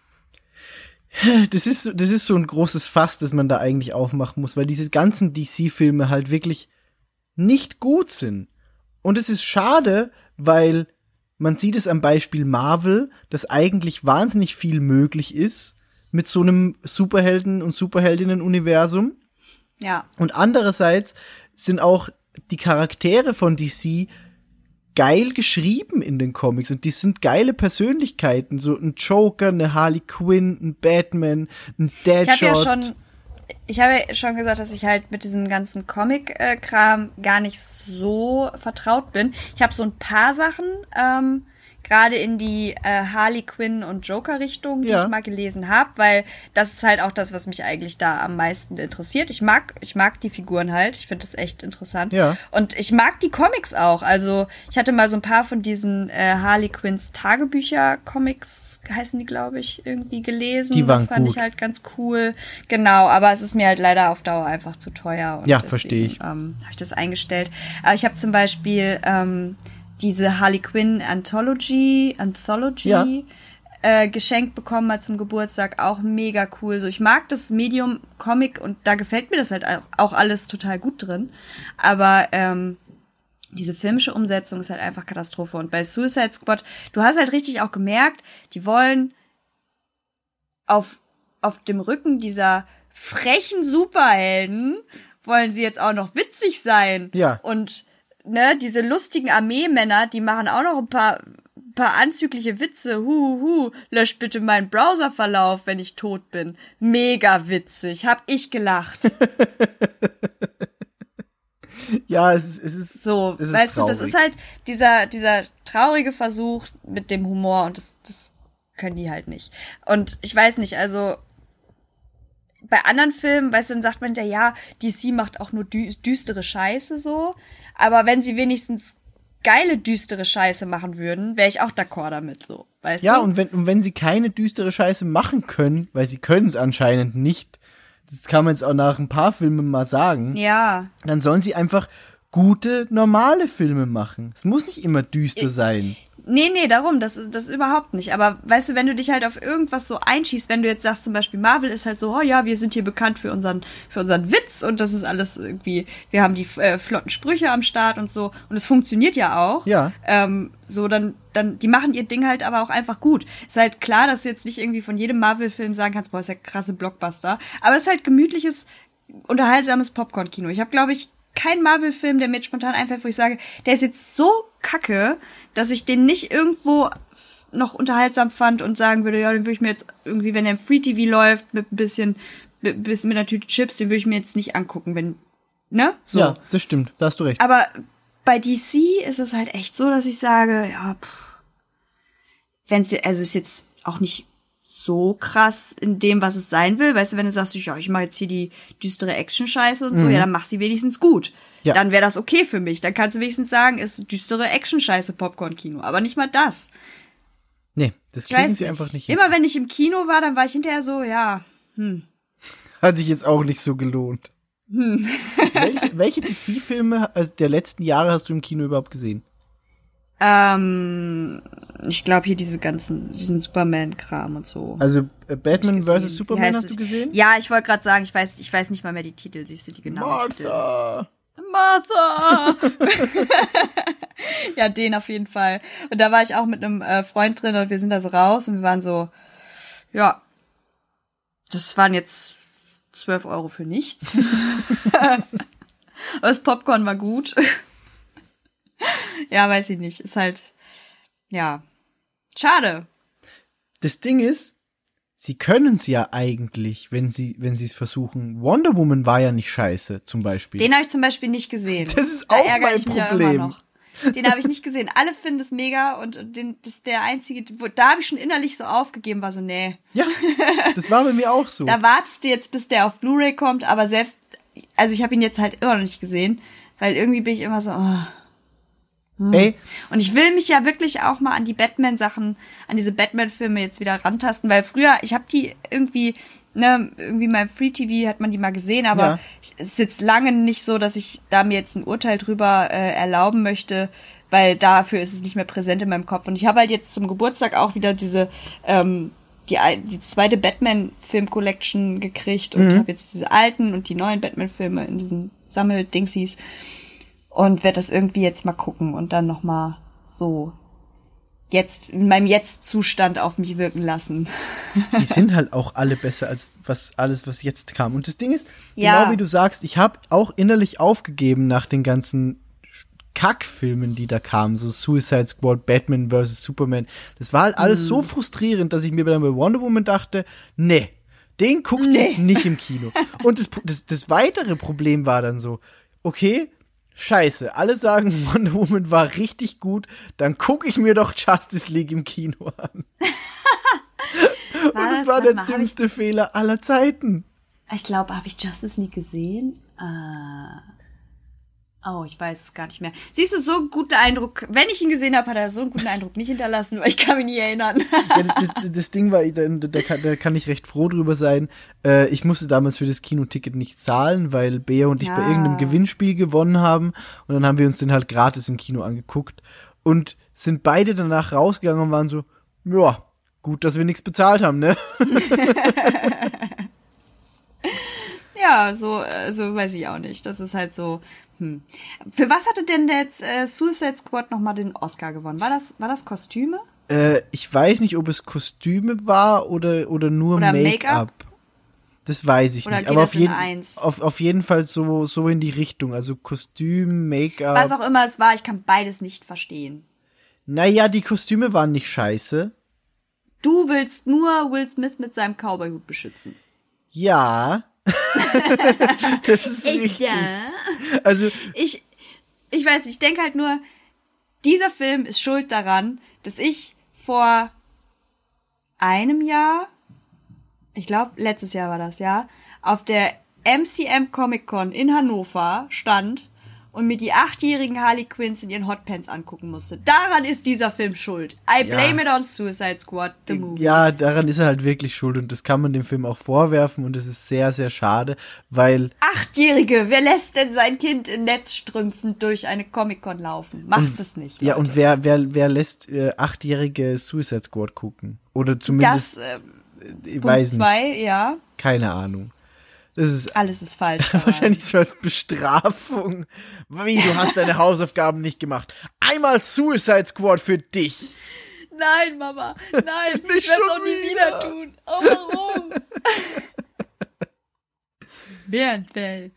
Speaker 1: ist so ein großes Fass, das man da eigentlich aufmachen muss, weil diese ganzen DC-Filme halt wirklich nicht gut sind. Und es ist schade, weil man sieht es am Beispiel Marvel, dass eigentlich wahnsinnig viel möglich ist mit so einem Superhelden- und Superheldinnen-Universum.
Speaker 2: Ja.
Speaker 1: Und andererseits sind auch die Charaktere von DC geil geschrieben in den Comics und die sind geile Persönlichkeiten, so ein Joker, eine Harley Quinn, ein Batman, ein Deadshot.
Speaker 2: Ich habe ja schon gesagt, dass ich halt mit diesem ganzen Comic-Kram gar nicht so vertraut bin. Ich habe so ein paar Sachen, gerade in die Harley Quinn und Joker-Richtung, die ich mal gelesen habe, weil das ist halt auch das, was mich eigentlich da am meisten interessiert. Ich mag die Figuren halt, ich finde das echt interessant. Ja. Und ich mag die Comics auch. Also ich hatte mal so ein paar von diesen Harley Quinns Tagebücher-Comics, heißen die, glaube ich, irgendwie gelesen.
Speaker 1: Die waren
Speaker 2: das fand
Speaker 1: gut.
Speaker 2: Ich halt ganz cool. Genau, aber es ist mir halt leider auf Dauer einfach zu teuer. Und
Speaker 1: ja, verstehe ich.
Speaker 2: Habe ich das eingestellt. Aber ich habe zum Beispiel diese Harley Quinn Anthology geschenkt bekommen mal zum Geburtstag, auch mega cool. So, ich mag das Medium Comic und da gefällt mir das halt auch alles total gut drin. Aber diese filmische Umsetzung ist halt einfach Katastrophe. Und bei Suicide Squad, du hast halt richtig auch gemerkt, die wollen auf dem Rücken dieser frechen Superhelden wollen sie jetzt auch noch witzig sein.
Speaker 1: Ja.
Speaker 2: Und diese lustigen Armeemänner, die machen auch noch ein paar anzügliche Witze. Lösch bitte meinen Browserverlauf, wenn ich tot bin. Mega witzig. Hab ich gelacht.
Speaker 1: Ja, es ist
Speaker 2: so,
Speaker 1: es ist
Speaker 2: weißt
Speaker 1: traurig.
Speaker 2: du, das ist halt dieser traurige Versuch mit dem Humor und das können die halt nicht. Und ich weiß nicht, also bei anderen Filmen, weißt du, dann sagt man ja, DC macht auch nur düstere Scheiße so. Aber wenn sie wenigstens geile, düstere Scheiße machen würden, wäre ich auch d'accord damit, so, weißt du?
Speaker 1: Ja, und wenn sie keine düstere Scheiße machen können, weil sie können es anscheinend nicht, das kann man jetzt auch nach ein paar Filmen mal sagen,
Speaker 2: ja,
Speaker 1: dann sollen sie einfach gute, normale Filme machen. Es muss nicht immer düster sein.
Speaker 2: Nee, darum, das überhaupt nicht. Aber weißt du, wenn du dich halt auf irgendwas so einschießt, wenn du jetzt sagst, zum Beispiel Marvel ist halt so, oh ja, wir sind hier bekannt für unseren Witz und das ist alles irgendwie, wir haben die flotten Sprüche am Start und so und es funktioniert ja auch.
Speaker 1: Ja.
Speaker 2: So, dann, die machen ihr Ding halt aber auch einfach gut. Ist halt klar, dass du jetzt nicht irgendwie von jedem Marvel-Film sagen kannst, boah, ist ja krasse Blockbuster. Aber das ist halt gemütliches, unterhaltsames Popcorn-Kino. Ich habe, glaube ich, keinen Marvel-Film, der mir jetzt spontan einfällt, wo ich sage, der ist jetzt so kacke, dass ich den nicht irgendwo noch unterhaltsam fand und sagen würde, ja, den würde ich mir jetzt irgendwie, wenn der im Free TV läuft, mit ein bisschen mit einer Tüte Chips, den würde ich mir jetzt nicht angucken, wenn, ne? So.
Speaker 1: Ja, das stimmt, da hast du recht.
Speaker 2: Aber bei DC ist es halt echt so, dass ich sage, ja, also ist jetzt auch nicht so krass in dem, was es sein will. Weißt du, wenn du sagst, ja, ich mache jetzt hier die düstere Action-Scheiße und so, ja, dann mach sie wenigstens gut. Ja. Dann wäre das okay für mich. Dann kannst du wenigstens sagen, ist düstere Action-Scheiße Popcorn-Kino. Aber nicht mal das.
Speaker 1: Nee, das kriegen sie einfach nicht hin.
Speaker 2: Immer wenn ich im Kino war, dann war ich hinterher so, ja,
Speaker 1: Hat sich jetzt auch nicht so gelohnt. Welche DC-Filme der letzten Jahre hast du im Kino überhaupt gesehen?
Speaker 2: Ich glaube hier diesen Superman-Kram und so.
Speaker 1: Also Batman vs. Superman hast du gesehen?
Speaker 2: Ja, ich wollte gerade sagen, ich weiß nicht mal mehr die Titel, siehst du die genauen
Speaker 1: Martha.
Speaker 2: Titel? Martha! Ja, den auf jeden Fall. Und da war ich auch mit einem Freund drin und wir sind da so raus und wir waren so, ja, das waren jetzt 12 Euro für nichts. Aber das Popcorn war gut. Ja, weiß ich nicht. Ist halt, ja, schade.
Speaker 1: Das Ding ist, sie können es ja eigentlich, wenn sie es versuchen. Wonder Woman war ja nicht scheiße, zum Beispiel.
Speaker 2: Den habe ich zum Beispiel nicht gesehen.
Speaker 1: Das ist auch mein Problem.
Speaker 2: Den habe ich nicht gesehen. Alle finden es mega und das ist der einzige, da habe ich schon innerlich so aufgegeben, war so, nee.
Speaker 1: Ja, das war bei mir auch so.
Speaker 2: Da wartest du jetzt, bis der auf Blu-ray kommt, aber selbst, also ich habe ihn jetzt halt immer noch nicht gesehen, weil irgendwie bin ich immer so,
Speaker 1: Ey.
Speaker 2: Und ich will mich ja wirklich auch mal an die Batman-Sachen, an diese Batman-Filme jetzt wieder rantasten, weil früher, ich habe die irgendwie mal Free TV hat man die mal gesehen, aber es ist jetzt lange nicht so, dass ich da mir jetzt ein Urteil drüber erlauben möchte, weil dafür ist es nicht mehr präsent in meinem Kopf. Und ich habe halt jetzt zum Geburtstag auch wieder diese die zweite Batman-Film-Collection gekriegt und habe jetzt diese alten und die neuen Batman-Filme in diesen Sammeldingsies. Und werde das irgendwie jetzt mal gucken und dann noch mal so jetzt in meinem Jetzt-Zustand auf mich wirken lassen.
Speaker 1: Die sind halt auch alle besser als was jetzt kam. Und das Ding ist, genau wie du sagst, ich habe auch innerlich aufgegeben nach den ganzen Kackfilmen, die da kamen, so Suicide Squad, Batman vs. Superman. Das war halt alles so frustrierend, dass ich mir dann bei Wonder Woman dachte, nee, den guckst du jetzt nicht im Kino. Und das weitere Problem war dann so, okay, scheiße, alle sagen, Wonder Woman war richtig gut, dann gucke ich mir doch Justice League im Kino an. Und das war der dümmste Fehler aller Zeiten.
Speaker 2: Ich glaube, habe ich Justice League gesehen? Oh, ich weiß es gar nicht mehr. Siehst du, so einen guten Eindruck, wenn ich ihn gesehen habe, hat er so einen guten Eindruck nicht hinterlassen, weil ich kann mich nie erinnern.
Speaker 1: Ja, das Ding war, da kann ich recht froh drüber sein. Ich musste damals für das Kinoticket nicht zahlen, weil Bea und ich bei irgendeinem Gewinnspiel gewonnen haben. Und dann haben wir uns den halt gratis im Kino angeguckt. Und sind beide danach rausgegangen und waren so, ja, gut, dass wir nichts bezahlt haben, ne?
Speaker 2: Ja, so weiß ich auch nicht. Das ist halt so, Für was hatte denn jetzt Suicide Squad nochmal den Oscar gewonnen? War das Kostüme?
Speaker 1: Ich weiß nicht, ob es Kostüme war oder nur Make-up. Das weiß ich nicht. Aber auf jeden Fall so in die Richtung. Also Kostüm, Make-up.
Speaker 2: Was auch immer es war, ich kann beides nicht verstehen.
Speaker 1: Naja, die Kostüme waren nicht scheiße.
Speaker 2: Du willst nur Will Smith mit seinem Cowboy-Hut beschützen.
Speaker 1: Ja. Das ist richtig. Ja. Also
Speaker 2: ich weiß nicht, ich denke halt nur, dieser Film ist schuld daran, dass ich vor einem Jahr, ich glaube letztes Jahr war das, ja, auf der MCM Comic Con in Hannover stand und mir die 8-jährigen Harley Quinns in ihren Hotpants angucken musste. Daran ist dieser Film schuld. I blame it on Suicide Squad, the movie.
Speaker 1: Ja, daran ist er halt wirklich schuld und das kann man dem Film auch vorwerfen und es ist sehr, sehr schade, weil
Speaker 2: 8-Jährige, wer lässt denn sein Kind in Netzstrümpfen durch eine Comic-Con laufen? Macht es nicht, Leute.
Speaker 1: Ja, und wer lässt 8-jährige Suicide Squad gucken? Oder zumindest, ich weiß nicht. 2,
Speaker 2: ja.
Speaker 1: Keine Ahnung.
Speaker 2: Alles ist falsch.
Speaker 1: Wahrscheinlich so als Bestrafung. Wie, du hast deine Hausaufgaben nicht gemacht. Einmal Suicide Squad für dich.
Speaker 2: Nein, Mama. Nein, ich werde es auch nie wieder tun. Oh, warum? Bärenfell.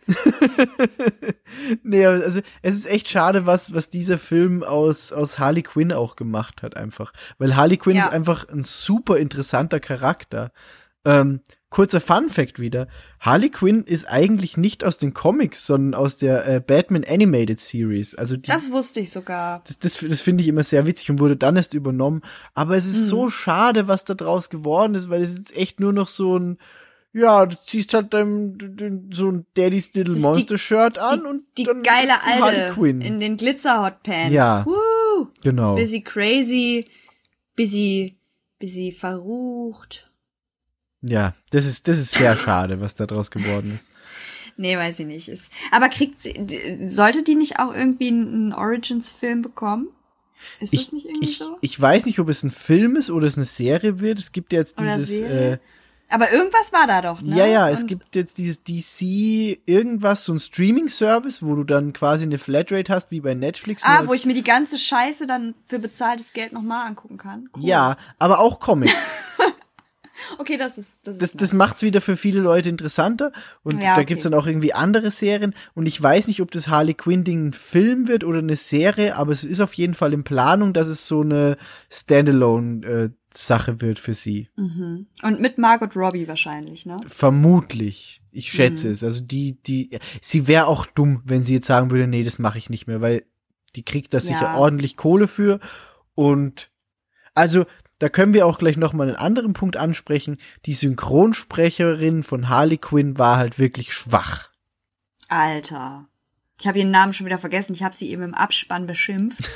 Speaker 1: Nee, also es ist echt schade, was dieser Film aus Harley Quinn auch gemacht hat einfach. Weil Harley Quinn ist einfach ein super interessanter Charakter. Kurzer Fun-Fact wieder. Harley Quinn ist eigentlich nicht aus den Comics, sondern aus der Batman Animated Series. Also
Speaker 2: das wusste ich sogar.
Speaker 1: Das finde ich immer sehr witzig und wurde dann erst übernommen. Aber es ist so schade, was da draus geworden ist, weil es ist echt nur noch so ein, ja, du ziehst halt so ein Daddy's Little Monster Shirt an und
Speaker 2: die
Speaker 1: dann
Speaker 2: geile
Speaker 1: Alte
Speaker 2: Harley Quinn in den Glitzer-Hotpants.
Speaker 1: Ja. Genau.
Speaker 2: Busy crazy, busy verrucht.
Speaker 1: Ja, das ist sehr schade, was da draus geworden ist.
Speaker 2: Nee, weiß ich nicht. Aber sollte die nicht auch irgendwie einen Origins-Film bekommen? Ist das nicht irgendwie so?
Speaker 1: Ich weiß nicht, ob es ein Film ist oder es eine Serie wird. Es gibt ja jetzt
Speaker 2: Aber irgendwas war da doch, ne?
Speaker 1: Ja, es gibt jetzt dieses DC irgendwas, so ein Streaming-Service, wo du dann quasi eine Flatrate hast, wie bei Netflix.
Speaker 2: Wo ich mir die ganze Scheiße dann für bezahltes Geld nochmal angucken kann. Cool.
Speaker 1: Ja, aber auch Comics.
Speaker 2: Okay,
Speaker 1: das macht's wieder für viele Leute interessanter und
Speaker 2: ja,
Speaker 1: da gibt's
Speaker 2: okay.
Speaker 1: dann auch irgendwie andere Serien und ich weiß nicht, ob das Harley Quinn Ding ein Film wird oder eine Serie, aber es ist auf jeden Fall in Planung, dass es so eine Standalone Sache wird für sie.
Speaker 2: Mhm. Und mit Margot Robbie wahrscheinlich, ne?
Speaker 1: Vermutlich. Ich schätze es. Also sie wäre auch dumm, wenn sie jetzt sagen würde, nee, das mache ich nicht mehr, weil die kriegt da sicher ordentlich Kohle für und also da können wir auch gleich noch mal einen anderen Punkt ansprechen. Die Synchronsprecherin von Harley Quinn war halt wirklich schwach.
Speaker 2: Alter. Ich habe ihren Namen schon wieder vergessen. Ich habe sie eben im Abspann beschimpft.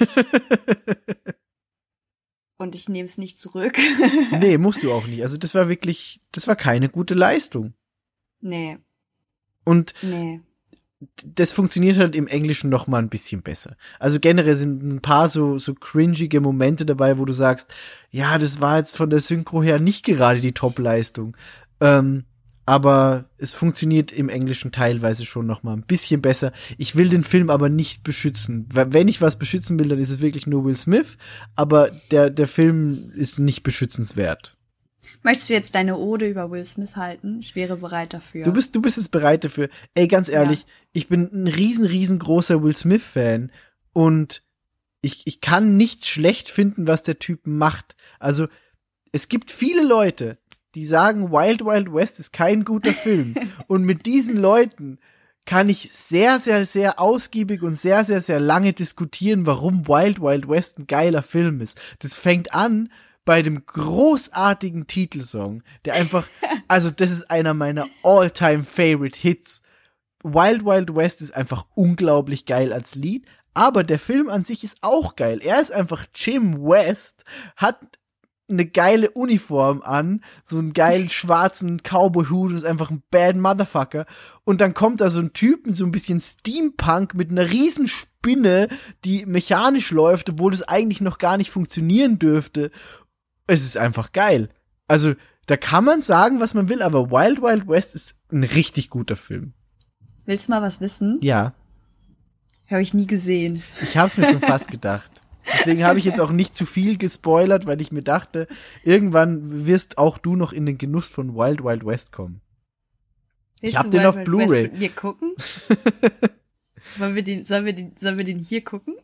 Speaker 2: Und ich nehme es nicht zurück.
Speaker 1: Nee, musst du auch nicht. Also das war keine gute Leistung.
Speaker 2: Nee.
Speaker 1: Und
Speaker 2: nee.
Speaker 1: Das funktioniert halt im Englischen noch mal ein bisschen besser. Also generell sind ein paar so cringige Momente dabei, wo du sagst, ja, das war jetzt von der Synchro her nicht gerade die Top-Leistung. Aber es funktioniert im Englischen teilweise schon noch mal ein bisschen besser. Ich will den Film aber nicht beschützen. Wenn ich was beschützen will, dann ist es wirklich nur Will Smith. Aber der Film ist nicht beschützenswert.
Speaker 2: Möchtest du jetzt deine Ode über Will Smith halten? Ich wäre bereit dafür.
Speaker 1: Du bist jetzt bereit dafür. Ey, ganz ehrlich, ich bin ein riesengroßer Will Smith-Fan und ich kann nichts schlecht finden, was der Typ macht. Also, es gibt viele Leute, die sagen, Wild Wild West ist kein guter Film. Und mit diesen Leuten kann ich sehr, sehr, sehr ausgiebig und sehr, sehr, sehr lange diskutieren, warum Wild Wild West ein geiler Film ist. Das fängt an bei dem großartigen Titelsong, der einfach, also das ist einer meiner all-time-favorite Hits. Wild Wild West ist einfach unglaublich geil als Lied, aber der Film an sich ist auch geil. Er ist einfach Jim West, hat eine geile Uniform an, so einen geilen schwarzen Cowboy-Hut und ist einfach ein bad Motherfucker. Und dann kommt da so ein Typ mit so ein bisschen Steampunk mit einer riesen Spinne, die mechanisch läuft, obwohl das eigentlich noch gar nicht funktionieren dürfte. Es ist einfach geil. Also, da kann man sagen, was man will, aber Wild Wild West ist ein richtig guter Film.
Speaker 2: Willst du mal was wissen?
Speaker 1: Ja.
Speaker 2: Habe ich nie gesehen.
Speaker 1: Ich hab's mir schon fast gedacht. Deswegen habe ich jetzt auch nicht zu viel gespoilert, weil ich mir dachte, irgendwann wirst auch du noch in den Genuss von Wild Wild West kommen.
Speaker 2: Willst
Speaker 1: ich hab den auf Blu-ray.
Speaker 2: Mit mir gucken? Sollen wir den hier gucken?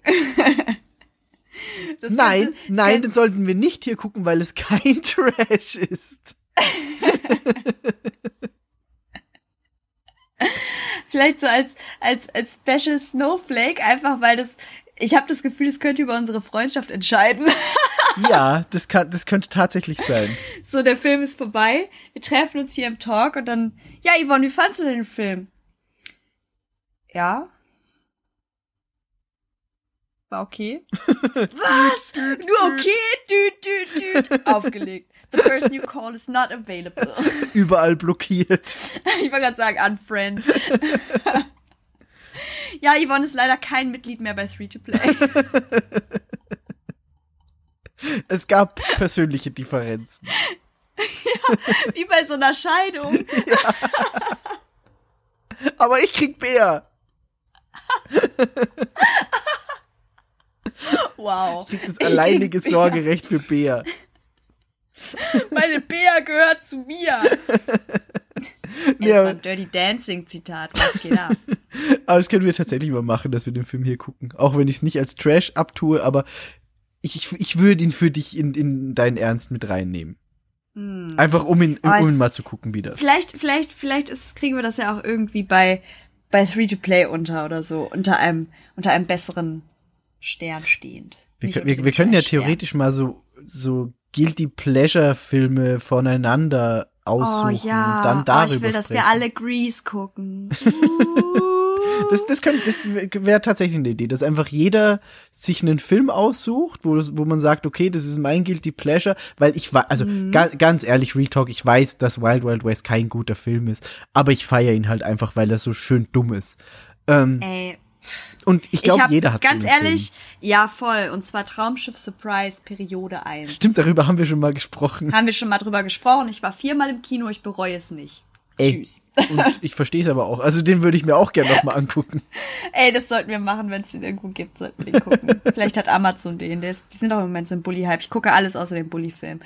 Speaker 1: Nein, den sollten wir nicht hier gucken, weil es kein Trash ist.
Speaker 2: Vielleicht so als Special Snowflake, einfach weil ich habe das Gefühl, es könnte über unsere Freundschaft entscheiden.
Speaker 1: Ja, das könnte tatsächlich sein.
Speaker 2: So, der Film ist vorbei, wir treffen uns hier im Talk und dann, ja, Yvonne, wie fandst du denn den Film? Ja. War okay. Was? Nur okay? Düt. Aufgelegt. The person you call is not available.
Speaker 1: Überall blockiert.
Speaker 2: Ich wollte gerade sagen, unfriend. Ja, Yvonne ist leider kein Mitglied mehr bei 3-to-Play.
Speaker 1: Es gab persönliche Differenzen.
Speaker 2: Ja, wie bei so einer Scheidung.
Speaker 1: Ja. Aber ich krieg Bea.
Speaker 2: Wow.
Speaker 1: Ich krieg das alleinige Sorgerecht für Bea.
Speaker 2: Meine Bea gehört zu mir. Das war ein Dirty Dancing Zitat. Was geht ab?
Speaker 1: Aber das können wir tatsächlich mal machen, dass wir den Film hier gucken. Auch wenn ich es nicht als Trash abtue, aber ich würde ihn für dich in deinen Ernst mit reinnehmen. Einfach um ihn mal zu gucken wieder.
Speaker 2: Vielleicht kriegen wir das ja auch irgendwie bei 3-to-Play unter oder so, unter einem besseren Stern stehend.
Speaker 1: Wir können ja theoretisch mal so Guilty Pleasure Filme voneinander aussuchen und dann darüber
Speaker 2: ich will, dass wir alle Grease gucken.
Speaker 1: Das wäre tatsächlich eine Idee, dass einfach jeder sich einen Film aussucht, wo man sagt, okay, das ist mein Guilty Pleasure, weil ich war, also ganz ehrlich, Real Talk, ich weiß, dass Wild Wild West kein guter Film ist, aber ich feiere ihn halt einfach, weil er so schön dumm ist.
Speaker 2: Ey,
Speaker 1: Und ich glaube, jeder hat
Speaker 2: ganz
Speaker 1: so einen
Speaker 2: ehrlich, ja, voll. Und zwar Traumschiff Surprise, Periode 1.
Speaker 1: Stimmt, darüber haben wir schon mal gesprochen.
Speaker 2: Haben wir schon mal drüber gesprochen. Ich war 4-mal im Kino, ich bereue es nicht. Tschüss.
Speaker 1: Und ich verstehe es aber auch. Also den würde ich mir auch gerne nochmal angucken.
Speaker 2: Ey, das sollten wir machen, wenn es den irgendwo gibt, sollten wir den gucken. Vielleicht hat Amazon den. Die sind auch im Moment so ein Bully-Hype. Ich gucke alles außer dem Bully-Film.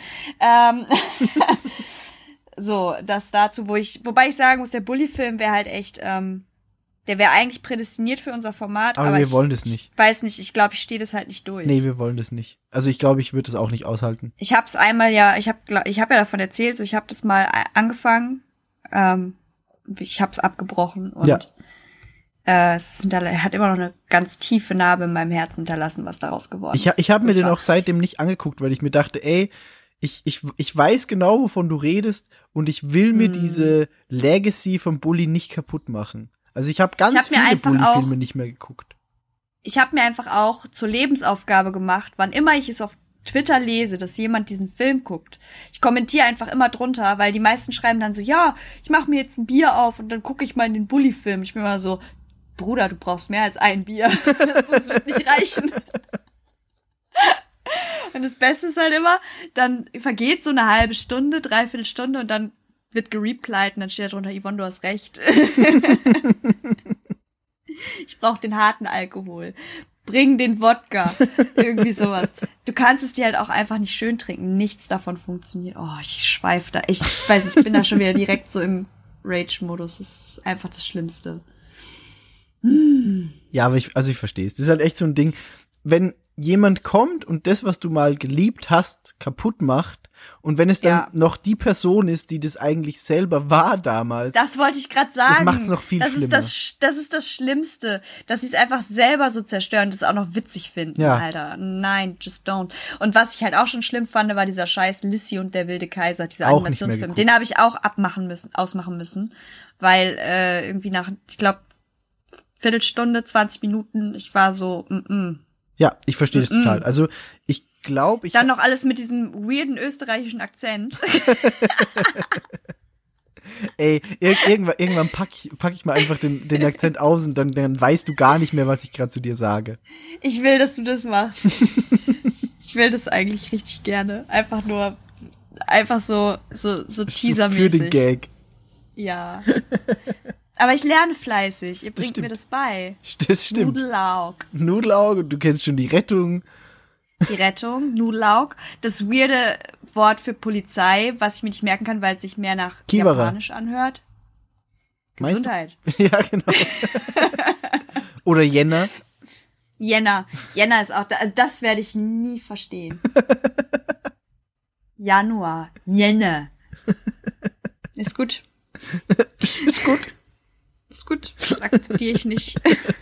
Speaker 2: So, das dazu, wobei ich sagen muss, der Bully-Film wäre halt echt, der wäre eigentlich prädestiniert für unser Format.
Speaker 1: Aber wir wollen das nicht.
Speaker 2: Ich weiß nicht, ich glaube, ich stehe das halt nicht durch.
Speaker 1: Nee, wir wollen das nicht. Also ich glaube, ich würde das auch nicht aushalten.
Speaker 2: Ich hab's einmal ich hab ja davon erzählt, so ich habe das mal angefangen. Ich hab's abgebrochen und es hat immer noch eine ganz tiefe Narbe in meinem Herzen hinterlassen, was daraus geworden ist.
Speaker 1: Ich habe mir den auch seitdem nicht angeguckt, weil ich mir dachte, ey, ich weiß genau, wovon du redest und ich will mir diese Legacy vom Bully nicht kaputt machen. Also ich habe ganz viele Bully-Filme nicht mehr geguckt.
Speaker 2: Ich habe mir einfach auch zur Lebensaufgabe gemacht, wann immer ich es auf Twitter lese, dass jemand diesen Film guckt. Ich kommentiere einfach immer drunter, weil die meisten schreiben dann so, ja, ich mache mir jetzt ein Bier auf und dann gucke ich mal in den Bully-Film. Ich bin immer so, Bruder, du brauchst mehr als ein Bier. Das wird nicht reichen. Und das Beste ist halt immer, dann vergeht so eine halbe Stunde, 3/4 Stunde und dann wird gereplied und dann steht da drunter, Yvonne, du hast recht. Ich brauche den harten Alkohol. Bring den Wodka. Irgendwie sowas. Du kannst es dir halt auch einfach nicht schön trinken. Nichts davon funktioniert. Oh, ich schweife da. Ich weiß nicht, ich bin da schon wieder direkt so im Rage-Modus. Das ist einfach das Schlimmste.
Speaker 1: Ja, aber ich verstehe es. Das ist halt echt so ein Ding, wenn jemand kommt und das, was du mal geliebt hast, kaputt macht und wenn es dann noch die Person ist, die das eigentlich selber war damals.
Speaker 2: Das wollte ich gerade sagen.
Speaker 1: Das macht's noch viel schlimmer.
Speaker 2: Das ist das Schlimmste, dass sie es einfach selber so zerstören und das auch noch witzig finden, Alter. Nein, just don't. Und was ich halt auch schon schlimm fand, war dieser scheiß Lissy und der wilde Kaiser, dieser
Speaker 1: auch
Speaker 2: Animationsfilm. Den habe ich auch ausmachen müssen, weil irgendwie nach, ich glaube, Viertelstunde, 20 Minuten, ich war so,
Speaker 1: Ja, ich verstehe das total. Also ich glaube,
Speaker 2: dann noch alles mit diesem weirden österreichischen Akzent.
Speaker 1: Ey, irgendwann pack ich mal einfach den Akzent aus und dann weißt du gar nicht mehr, was ich gerade zu dir sage.
Speaker 2: Ich will, dass du das machst. Ich will das eigentlich richtig gerne. Einfach so teasermäßig.
Speaker 1: Für den Gag.
Speaker 2: Ja. Aber ich lerne fleißig. Ihr bringt mir das bei.
Speaker 1: Das stimmt. Nudelaug, du kennst schon die Rettung.
Speaker 2: Die Rettung, Nudelaug. Das weirde Wort für Polizei, was ich mir nicht merken kann, weil es sich mehr nach
Speaker 1: Kivara.
Speaker 2: Japanisch anhört. Gesundheit.
Speaker 1: Ja, genau. Oder Jänner.
Speaker 2: Jänner ist auch, das werde ich nie verstehen. Januar, Jänner. Ist gut.
Speaker 1: Ist gut.
Speaker 2: Ist gut, das akzeptiere ich nicht.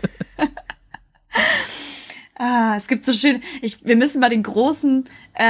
Speaker 2: Es gibt so schön, wir müssen mal den großen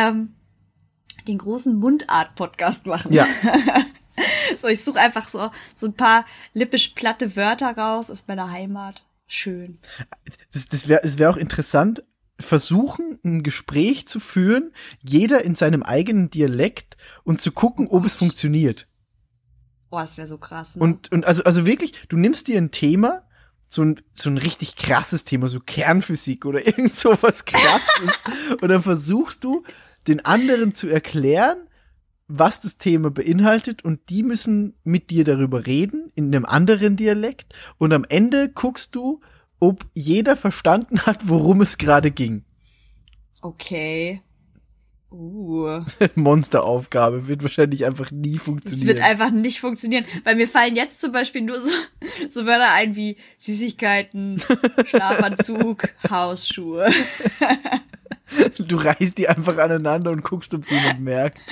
Speaker 2: Mundart-Podcast machen. Ja. So, ich suche einfach so ein paar lippisch platte Wörter raus aus meiner Heimat. Schön.
Speaker 1: Es wär auch interessant, versuchen, ein Gespräch zu führen, jeder in seinem eigenen Dialekt und zu gucken, ob es funktioniert.
Speaker 2: Oh, das wäre so krass. Ne?
Speaker 1: Und also wirklich, du nimmst dir ein Thema, so ein richtig krasses Thema, so Kernphysik oder irgend so was Krasses und dann versuchst du, den anderen zu erklären, was das Thema beinhaltet und die müssen mit dir darüber reden, in einem anderen Dialekt und am Ende guckst du, ob jeder verstanden hat, worum es gerade ging.
Speaker 2: Okay.
Speaker 1: Monsteraufgabe wird wahrscheinlich einfach nie funktionieren.
Speaker 2: Es wird einfach nicht funktionieren, weil mir fallen jetzt zum Beispiel nur so Wörter ein wie Süßigkeiten, Schlafanzug, Hausschuhe.
Speaker 1: Du reißt die einfach aneinander und guckst, ob es jemand merkt.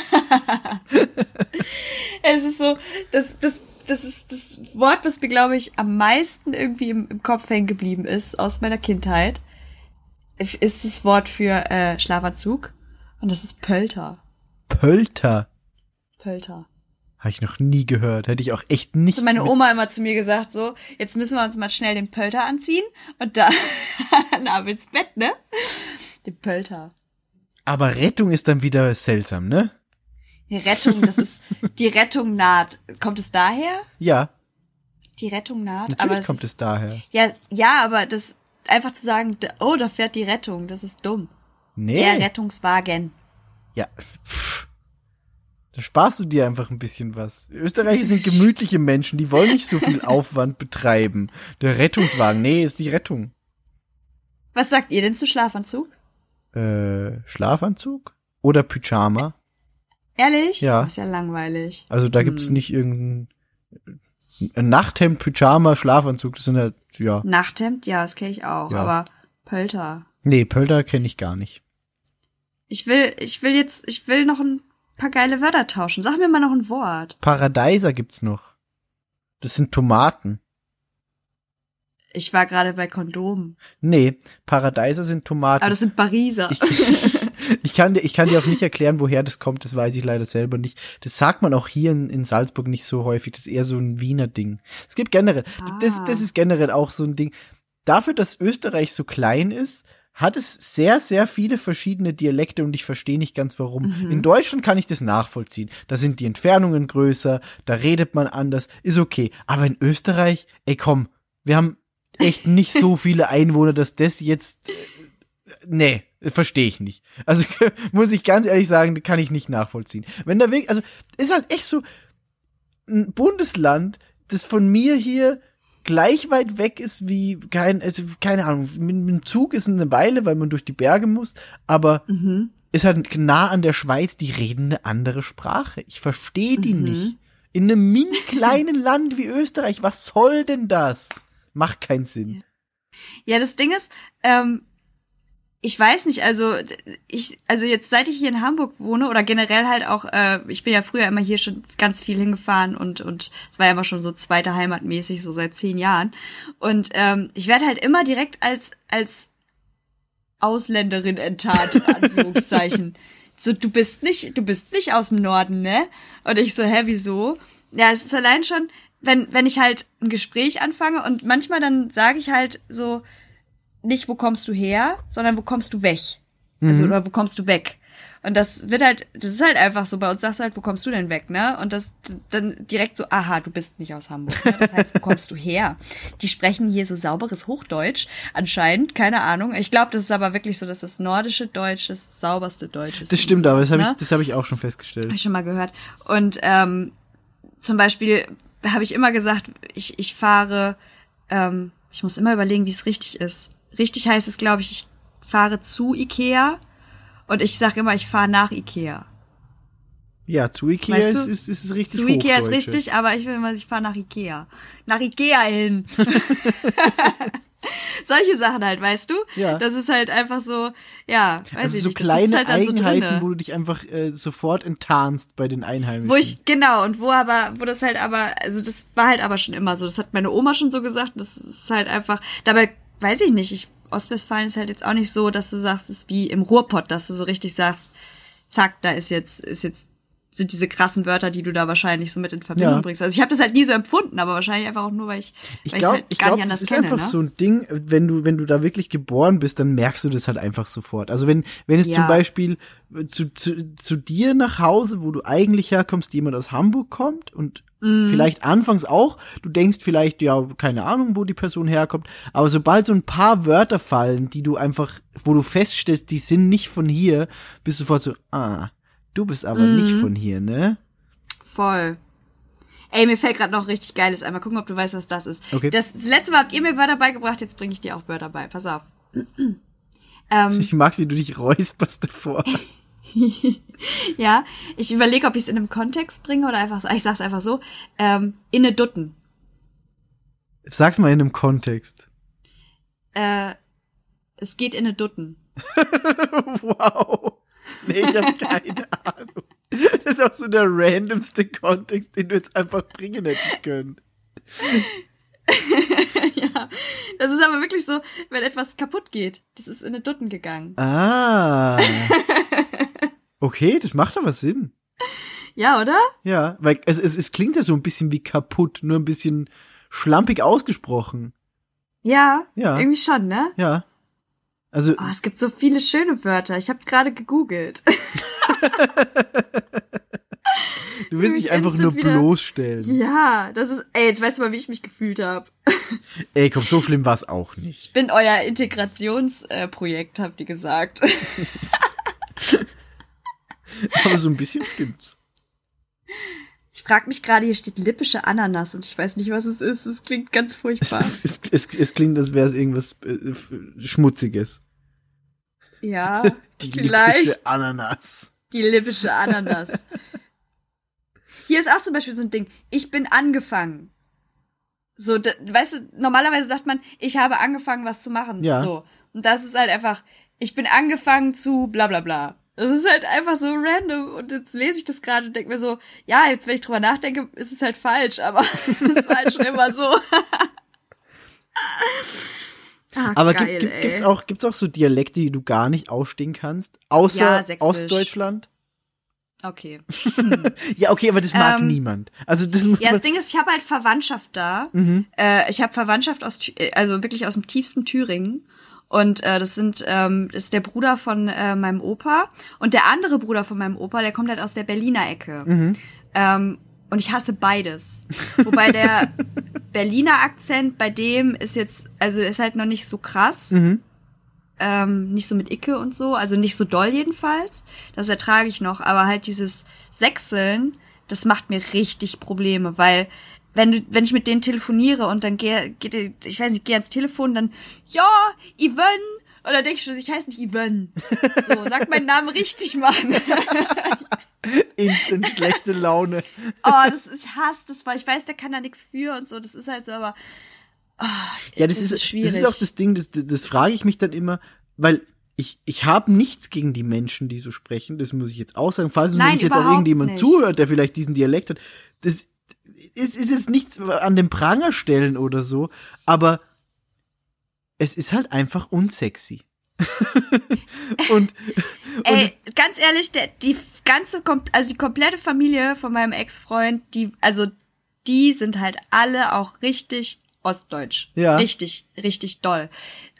Speaker 2: Es ist so, das ist das Wort, was mir, glaube ich, am meisten irgendwie im Kopf hängen geblieben ist aus meiner Kindheit, ist das Wort für Schlafanzug. Und das ist Pölter.
Speaker 1: Pölter?
Speaker 2: Pölter.
Speaker 1: Habe ich noch nie gehört. Hätte ich auch echt nicht.
Speaker 2: So meine Oma immer zu mir gesagt, so, jetzt müssen wir uns mal schnell den Pölter anziehen und dann ab ins Bett, ne? Den Pölter.
Speaker 1: Aber Rettung ist dann wieder seltsam, ne?
Speaker 2: Die Rettung, die Rettung naht. Kommt es daher?
Speaker 1: Ja.
Speaker 2: Die Rettung naht?
Speaker 1: Natürlich kommt es daher.
Speaker 2: Ja, aber einfach zu sagen, oh, da fährt die Rettung, das ist dumm.
Speaker 1: Nee.
Speaker 2: Der Rettungswagen.
Speaker 1: Ja. Da sparst du dir einfach ein bisschen was. Österreicher sind gemütliche Menschen, die wollen nicht so viel Aufwand betreiben. Der Rettungswagen, nee, ist die Rettung.
Speaker 2: Was sagt ihr denn zu Schlafanzug?
Speaker 1: Schlafanzug? Oder Pyjama?
Speaker 2: Ehrlich?
Speaker 1: Ja.
Speaker 2: Das ist ja langweilig.
Speaker 1: Also da gibt's nicht irgendein Nachthemd, Pyjama, Schlafanzug, das sind halt, ja.
Speaker 2: Nachthemd? Ja, das kenne ich auch,
Speaker 1: Ja.
Speaker 2: aber Pölter.
Speaker 1: Nee, Pölter kenne ich gar nicht.
Speaker 2: Ich will noch ein paar geile Wörter tauschen. Sag mir mal noch ein Wort.
Speaker 1: Paradeiser gibt's noch. Das sind Tomaten.
Speaker 2: Ich war gerade bei Kondomen.
Speaker 1: Nee, Paradeiser sind Tomaten.
Speaker 2: Aber das sind Pariser.
Speaker 1: Ich kann dir auch nicht erklären, woher das kommt, das weiß ich leider selber nicht. Das sagt man auch hier in Salzburg nicht so häufig, das ist eher so ein Wiener Ding. Es gibt generell, das ist generell auch so ein Ding. Dafür, dass Österreich so klein ist, hat es sehr, sehr viele verschiedene Dialekte und ich verstehe nicht ganz warum. In Deutschland kann ich das nachvollziehen. Da sind die Entfernungen größer, da redet man anders, ist okay. Aber in Österreich, ey komm, wir haben echt nicht so viele Einwohner, dass das jetzt, nee, verstehe ich nicht. Also muss ich ganz ehrlich sagen, kann ich nicht nachvollziehen. Wenn da wirklich, also ist halt echt so ein Bundesland, das von mir hier gleich weit weg ist wie keine Ahnung, mit dem Zug ist eine Weile, weil man durch die Berge muss, aber ist halt nah an der Schweiz, die reden eine andere Sprache. Ich verstehe die nicht. In einem mini kleinen Land wie Österreich, was soll denn das? Macht keinen Sinn.
Speaker 2: Ja, das Ding ist, ich weiß nicht, also jetzt seit ich hier in Hamburg wohne oder generell halt auch, ich bin ja früher immer hier schon ganz viel hingefahren und es war ja immer schon so zweite Heimat mäßig, so seit 10 Jahren. Und ich werde halt immer direkt als Ausländerin enttarnt, in Anführungszeichen. So, du bist nicht aus dem Norden, ne? Und ich so, hä, wieso? Ja, es ist allein schon, wenn ich halt ein Gespräch anfange und manchmal dann sage ich halt so, nicht, wo kommst du her, sondern wo kommst du weg? Also, oder wo kommst du weg? Und das ist halt einfach so, bei uns sagst du halt, wo kommst du denn weg, ne? Und das dann direkt so, aha, du bist nicht aus Hamburg, ne? Das heißt, wo kommst du her? Die sprechen hier so sauberes Hochdeutsch, anscheinend, keine Ahnung. Ich glaube, das ist aber wirklich so, dass das nordische Deutsch das sauberste Deutsch ist.
Speaker 1: Das stimmt, aber das habe ich auch schon festgestellt.
Speaker 2: Hab ich schon mal gehört. Und zum Beispiel habe ich immer gesagt, ich fahre, ich muss immer überlegen, wie es richtig ist. Richtig heißt es, glaube ich fahre zu Ikea und ich sage immer, ich fahre nach Ikea.
Speaker 1: Ja, zu Ikea
Speaker 2: weißt du?
Speaker 1: ist es richtig.
Speaker 2: Zu Ikea ist richtig, aber ich will immer, ich fahre nach Ikea. Nach Ikea hin. Solche Sachen halt, weißt du?
Speaker 1: Ja.
Speaker 2: Das ist halt einfach so, ja, weiß
Speaker 1: also
Speaker 2: ich
Speaker 1: so
Speaker 2: nicht.
Speaker 1: kleine
Speaker 2: halt dann
Speaker 1: Eigenheiten,
Speaker 2: so
Speaker 1: wo du dich einfach sofort enttarnst bei den Einheimischen.
Speaker 2: Wo das halt aber, also das war halt aber schon immer so. Das hat meine Oma schon so gesagt. Das ist halt einfach, dabei weiß ich nicht, Ostwestfalen ist halt jetzt auch nicht so, dass du sagst, es ist wie im Ruhrpott, dass du so richtig sagst, zack, da sind diese krassen Wörter, die du da wahrscheinlich so mit in Verbindung bringst. Also ich habe das halt nie so empfunden, aber wahrscheinlich einfach auch nur, weil ich
Speaker 1: glaube, das ist einfach so ein Ding, wenn du da wirklich geboren bist, dann merkst du das halt einfach sofort. Also wenn es zum Beispiel zu dir nach Hause, wo du eigentlich herkommst, jemand aus Hamburg kommt und vielleicht anfangs auch, du denkst vielleicht, ja, keine Ahnung, wo die Person herkommt, aber sobald so ein paar Wörter fallen, die du einfach, wo du feststellst, die sind nicht von hier, bist du sofort so, du bist aber nicht von hier, ne?
Speaker 2: Voll. Ey, mir fällt gerade noch richtig Geiles ein. Mal gucken, ob du weißt, was das ist.
Speaker 1: Okay.
Speaker 2: Das letzte Mal habt ihr mir Wörter beigebracht, jetzt bringe ich dir auch Wörter bei. Pass auf.
Speaker 1: Ich mag, wie du dich räusperst davor.
Speaker 2: Ja, ich überlege, ob ich es in einem Kontext bringe oder einfach so. Ich sag's einfach so. Inne Dutten.
Speaker 1: Sag's mal in einem Kontext.
Speaker 2: Es geht in eine Dutten.
Speaker 1: Wow. Nee, ich habe keine Ahnung. Das ist auch so der randomste Kontext, den du jetzt einfach bringen hättest können.
Speaker 2: Ja, das ist aber wirklich so, wenn etwas kaputt geht. Das ist in eine Dutten gegangen.
Speaker 1: Okay, das macht aber Sinn.
Speaker 2: Ja, oder?
Speaker 1: Ja, weil es klingt ja so ein bisschen wie kaputt, nur ein bisschen schlampig ausgesprochen.
Speaker 2: Ja, irgendwie schon, ne?
Speaker 1: Ja. Also
Speaker 2: es gibt so viele schöne Wörter. Ich habe gerade gegoogelt.
Speaker 1: Du willst mich einfach nur bloßstellen.
Speaker 2: Ja, das ist, jetzt weißt du mal, wie ich mich gefühlt habe.
Speaker 1: Ey, komm, so schlimm war's auch nicht.
Speaker 2: Ich bin euer Integrationsprojekt, habt ihr gesagt.
Speaker 1: Aber so ein bisschen stimmt's.
Speaker 2: Ich frag mich gerade, hier steht lippische Ananas und ich weiß nicht, was es ist. Es klingt ganz furchtbar.
Speaker 1: Es klingt, als wäre es irgendwas Schmutziges.
Speaker 2: Ja,
Speaker 1: Die
Speaker 2: vielleicht.
Speaker 1: lippische Ananas.
Speaker 2: Die lippische Ananas. Hier ist auch zum Beispiel so ein Ding. Ich bin angefangen. So, weißt du, normalerweise sagt man, ich habe angefangen, was zu machen.
Speaker 1: Ja.
Speaker 2: So. Und das ist halt einfach, ich bin angefangen zu bla bla bla. Das ist halt einfach so random. Und jetzt lese ich das gerade und denke mir so, ja, jetzt, wenn ich drüber nachdenke, ist es halt falsch. Aber das war halt schon immer so.
Speaker 1: Aber
Speaker 2: geil,
Speaker 1: gibt's auch so Dialekte, die du gar nicht ausstehen kannst? Außer
Speaker 2: Sächsisch.
Speaker 1: Ostdeutschland?
Speaker 2: Okay.
Speaker 1: Ja, okay, aber das mag niemand. Also das muss
Speaker 2: Ja, das Ding ist, ich habe halt Verwandtschaft da. Ich habe Verwandtschaft also wirklich aus dem tiefsten Thüringen. Und das ist der Bruder von meinem Opa. Und der andere Bruder von meinem Opa, der kommt halt aus der Berliner Ecke. Und ich hasse beides. Wobei der Berliner Akzent bei dem ist jetzt, also ist halt noch nicht so krass. Nicht so mit Icke und so, also nicht so doll jedenfalls. Das ertrage ich noch, aber halt dieses Sächseln, das macht mir richtig Probleme, weil wenn ich mit denen telefoniere und dann gehe ans Telefon, dann, ja, Yvonne, und dann denke ich schon, ich heiße nicht Yvonne. So, sag meinen Namen richtig, Mann.
Speaker 1: Instant schlechte Laune.
Speaker 2: Ich hasse das, weil ich weiß, der kann da nichts für und so, das ist halt so, aber
Speaker 1: ja, das ist schwierig. Das ist auch das Ding, das frage ich mich dann immer, weil ich habe nichts gegen die Menschen, die so sprechen, das muss ich jetzt auch sagen, falls uns nämlich jetzt auch irgendjemand zuhört, der vielleicht diesen Dialekt hat, das ist jetzt nichts an den Pranger stellen oder so, aber es ist halt einfach unsexy. und
Speaker 2: ganz ehrlich, die komplette Familie von meinem Ex-Freund, die sind halt alle auch richtig ostdeutsch.
Speaker 1: Ja.
Speaker 2: Richtig, richtig doll.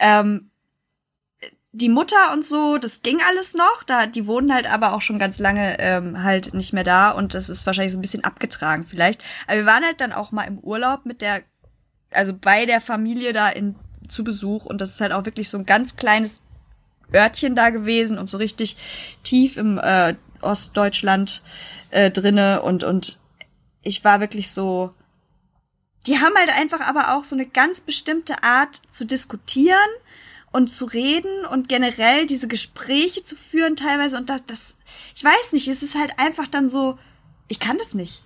Speaker 2: Die Mutter und so, das ging alles noch, die wohnen halt aber auch schon ganz lange halt nicht mehr da und das ist wahrscheinlich so ein bisschen abgetragen vielleicht. Aber wir waren halt dann auch mal im Urlaub bei der Familie da zu Besuch und das ist halt auch wirklich so ein ganz kleines Örtchen da gewesen und so richtig tief im Ostdeutschland drinne und ich war wirklich so, die haben halt einfach aber auch so eine ganz bestimmte Art zu diskutieren und zu reden und generell diese Gespräche zu führen teilweise und das ich weiß nicht, es ist halt einfach dann so, ich kann das nicht.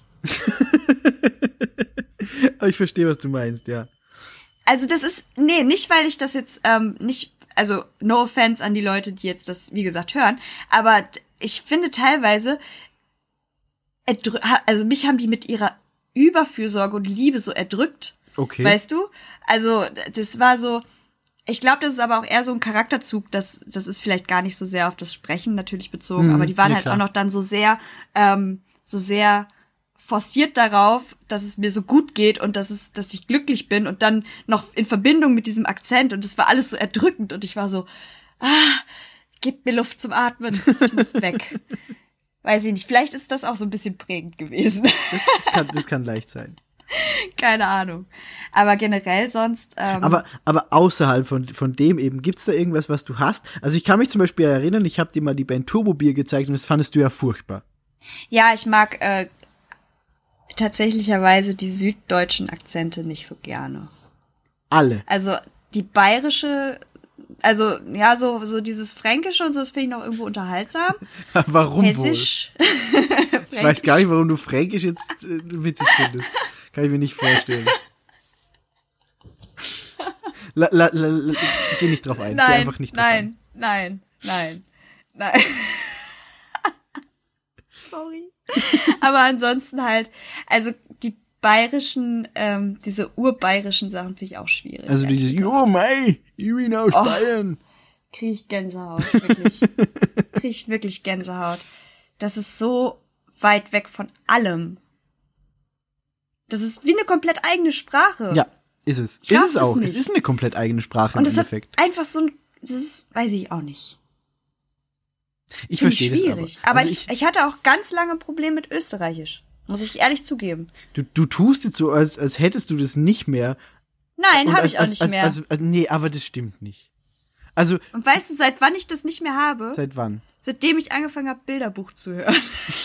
Speaker 1: Aber ich verstehe, was du meinst, ja.
Speaker 2: Also das ist, nicht weil ich das jetzt nicht, also no offense an die Leute, die jetzt das, wie gesagt, hören, aber ich finde teilweise, also mich haben die mit ihrer Überfürsorge und Liebe so erdrückt.
Speaker 1: Okay.
Speaker 2: Weißt du? Also das war so, ich glaube, das ist aber auch eher so ein Charakterzug, das ist vielleicht gar nicht so sehr auf das Sprechen natürlich bezogen, aber die waren halt
Speaker 1: klar.
Speaker 2: auch noch dann so sehr forciert darauf, dass es mir so gut geht und dass ich glücklich bin und dann noch in Verbindung mit diesem Akzent und das war alles so erdrückend und ich war so, gib mir Luft zum Atmen, ich muss weg. Weiß ich nicht, vielleicht ist das auch so ein bisschen prägend gewesen.
Speaker 1: Das kann leicht sein.
Speaker 2: Keine Ahnung. Aber generell sonst.
Speaker 1: Aber außerhalb von dem eben, gibt's da irgendwas, was du hast? Also ich kann mich zum Beispiel erinnern, ich habe dir mal die Band Turbo Bier gezeigt und das fandest du ja furchtbar.
Speaker 2: Ja, ich mag tatsächlicherweise die süddeutschen Akzente nicht so gerne.
Speaker 1: Alle.
Speaker 2: Also die bayerische, also ja, so dieses Fränkische und so, das finde ich noch irgendwo unterhaltsam.
Speaker 1: Warum
Speaker 2: Hessisch.
Speaker 1: wohl? Ich weiß gar nicht, warum du Fränkisch jetzt witzig findest. Kann ich mir nicht vorstellen. Geh nicht drauf ein. Geh einfach nicht drauf ein.
Speaker 2: Nein. Sorry. Aber ansonsten halt, also die bayerischen, diese urbayerischen Sachen finde ich auch schwierig.
Speaker 1: Also dieses, jo mei, ich bin aus Bayern.
Speaker 2: Kriege ich Gänsehaut, wirklich. Kriege ich wirklich Gänsehaut. Das ist so weit weg von allem. Das ist wie eine komplett eigene Sprache.
Speaker 1: Ja, ist es. Ist es auch. Es ist eine komplett eigene Sprache im Endeffekt.
Speaker 2: Hat einfach so ein, das ist, weiß ich auch nicht.
Speaker 1: Ich verstehe das
Speaker 2: schwierig.
Speaker 1: aber.
Speaker 2: Aber ich hatte auch ganz lange ein Problem mit Österreichisch. Muss ich ehrlich zugeben.
Speaker 1: Du tust jetzt so, als hättest du das nicht mehr.
Speaker 2: Nein, habe ich auch nicht mehr.
Speaker 1: Nee, aber das stimmt nicht. Also.
Speaker 2: Und weißt du, seit wann ich das nicht mehr habe?
Speaker 1: Seit wann?
Speaker 2: Seitdem ich angefangen habe, Bilderbuch zu hören.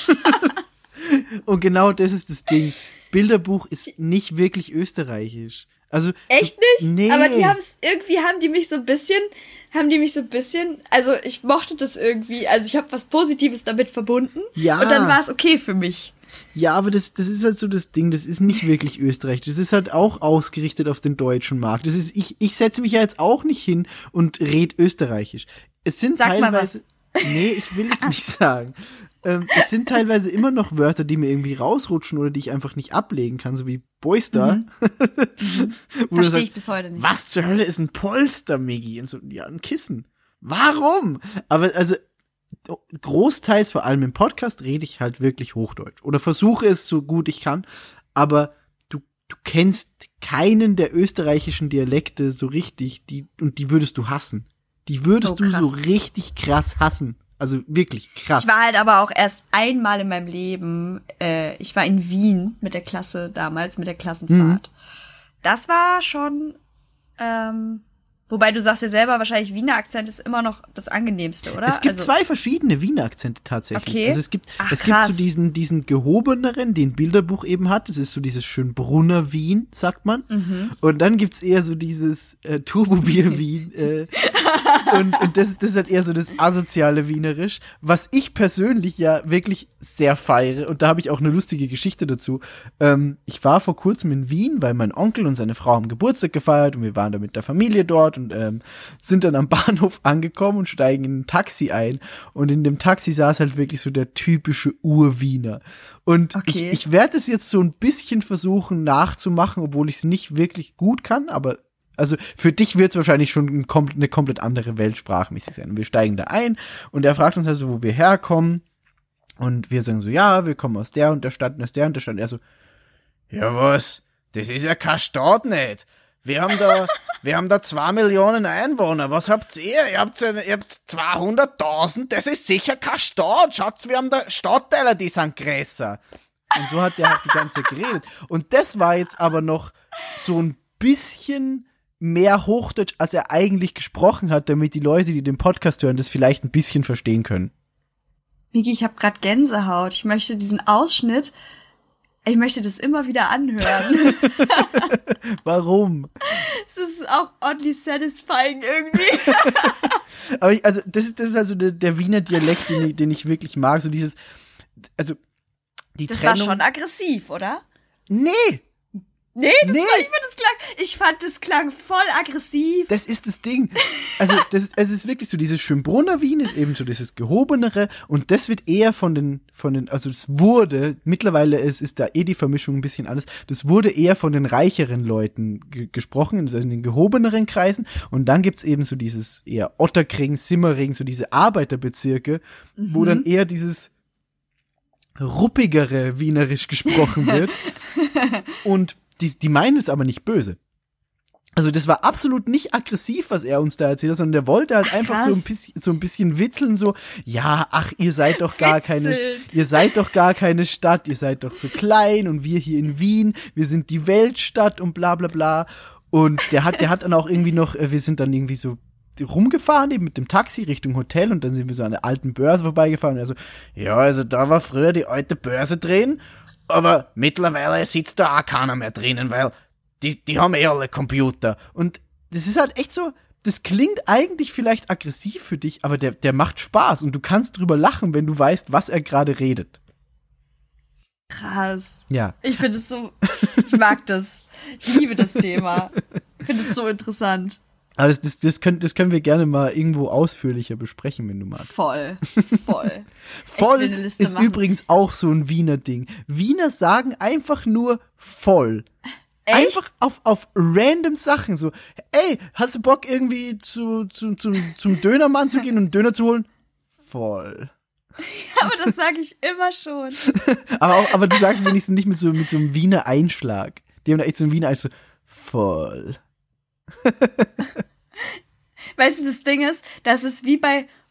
Speaker 1: Und genau das ist das Ding. Bilderbuch ist nicht wirklich österreichisch. Also.
Speaker 2: Echt nicht?
Speaker 1: Nee.
Speaker 2: Aber haben die mich so ein bisschen, also ich mochte das irgendwie, also ich habe was Positives damit verbunden. Ja. Und dann war es okay für mich.
Speaker 1: Ja, aber das ist halt so das Ding, das ist nicht wirklich österreichisch. Das ist halt auch ausgerichtet auf den deutschen Markt. Ich setze mich ja jetzt auch nicht hin und red österreichisch. Es sind
Speaker 2: Sag
Speaker 1: teilweise.
Speaker 2: Mal was.
Speaker 1: Nee, ich will jetzt nicht sagen. Es sind teilweise immer noch Wörter, die mir irgendwie rausrutschen oder die ich einfach nicht ablegen kann, so wie Boister.
Speaker 2: Verstehe ich bis heute nicht.
Speaker 1: Was zur Hölle ist ein Polster, Miggi? Und so, ja, ein Kissen. Warum? Aber also großteils, vor allem im Podcast, rede ich halt wirklich Hochdeutsch. Oder versuche es so gut ich kann. Aber du kennst keinen der österreichischen Dialekte so richtig, die würdest du hassen. Die würdest du so richtig krass hassen. Also wirklich krass.
Speaker 2: Ich war halt aber auch erst einmal in meinem Leben, ich war in Wien mit der Klasse damals, mit der Klassenfahrt. Das war schon, wobei du sagst ja selber, wahrscheinlich Wiener Akzent ist immer noch das angenehmste, oder?
Speaker 1: Es gibt zwei verschiedene Wiener Akzente tatsächlich.
Speaker 2: Okay.
Speaker 1: Also es gibt so diesen gehobeneren, den Bilderbuch eben hat. Das ist so dieses Schönbrunner Wien, sagt man. Und dann gibt's eher so dieses Turbobier Wien. Und das ist halt eher so das asoziale Wienerisch, was ich persönlich ja wirklich sehr feiere. Und da habe ich auch eine lustige Geschichte dazu. Ich war vor kurzem in Wien, weil mein Onkel und seine Frau haben Geburtstag gefeiert und wir waren da mit der Familie dort und sind dann am Bahnhof angekommen und steigen in ein Taxi ein. Und in dem Taxi saß halt wirklich so der typische Urwiener. Und ich werde es jetzt so ein bisschen versuchen nachzumachen, obwohl ich es nicht wirklich gut kann, aber also für dich wird es wahrscheinlich schon eine komplett andere Welt sprachmäßig sein. Und wir steigen da ein und er fragt uns also, wo wir herkommen. Und wir sagen so, ja, wir kommen aus der und der Stadt und aus der und der Stadt. Und er so, ja was, das ist ja kein Stadt nicht. Wir haben da 2 Millionen Einwohner. Was habt ihr? Ihr habt 200.000. Das ist sicher kein Stadt. Schaut, wir haben da Stadtteile, die sind größer. Und so hat er halt die ganze Zeit geredet. Und das war jetzt aber noch so ein bisschen mehr Hochdeutsch, als er eigentlich gesprochen hat, damit die Leute, die den Podcast hören, das vielleicht ein bisschen verstehen können.
Speaker 2: Miki, ich habe gerade Gänsehaut. Ich möchte diesen Ausschnitt, ich möchte das immer wieder anhören.
Speaker 1: Warum?
Speaker 2: Es ist auch oddly satisfying irgendwie.
Speaker 1: Aber das ist also der Wiener Dialekt, den ich wirklich mag. So dieses, also die
Speaker 2: das
Speaker 1: Trennung.
Speaker 2: Das war schon aggressiv, oder?
Speaker 1: Nee!
Speaker 2: Ich fand, das klang voll aggressiv.
Speaker 1: Das ist das Ding. Also, es ist wirklich so, dieses Schönbrunner Wien ist eben so dieses Gehobenere und das wird eher von den, also es wurde, mittlerweile ist da die Vermischung ein bisschen anders, das wurde eher von den reicheren Leuten gesprochen, also in den gehobeneren Kreisen und dann gibt's eben so dieses eher Otterkring, Simmering, so diese Arbeiterbezirke, wo dann eher dieses ruppigere Wienerisch gesprochen wird und die meinen es aber nicht böse. Also das war absolut nicht aggressiv, was er uns da erzählt hat, sondern der wollte halt einfach so ein bisschen witzeln, so, ja, ach, ihr seid doch gar keine Stadt, ihr seid doch so klein und wir hier in Wien, wir sind die Weltstadt und bla bla bla. Und der hat dann auch irgendwie noch, wir sind dann irgendwie so rumgefahren, eben mit dem Taxi Richtung Hotel und dann sind wir so an der alten Börse vorbeigefahren und er so, ja, also da war früher die alte Börse drin, aber mittlerweile sitzt da auch keiner mehr drinnen, weil die haben alle Computer. Und das ist halt echt so, das klingt eigentlich vielleicht aggressiv für dich, aber der macht Spaß und du kannst drüber lachen, wenn du weißt, was er gerade redet.
Speaker 2: Krass.
Speaker 1: Ja.
Speaker 2: Ich finde es so, ich mag das. Ich liebe das Thema. Ich finde es so interessant.
Speaker 1: Aber das können wir gerne mal irgendwo ausführlicher besprechen, wenn du magst.
Speaker 2: Voll.
Speaker 1: Voll ist machen. Übrigens auch so ein Wiener Ding. Wiener sagen einfach nur voll. Echt? Einfach auf random Sachen. So, ey, hast du Bock irgendwie zum Dönermann zu gehen und einen Döner zu holen? Voll.
Speaker 2: Aber das sage ich immer schon.
Speaker 1: aber du sagst wenigstens nicht mit so einem Wiener Einschlag. Die haben da echt so einen Wiener Einschlag. So, voll.
Speaker 2: Weißt du, das Ding ist, das ist wie bei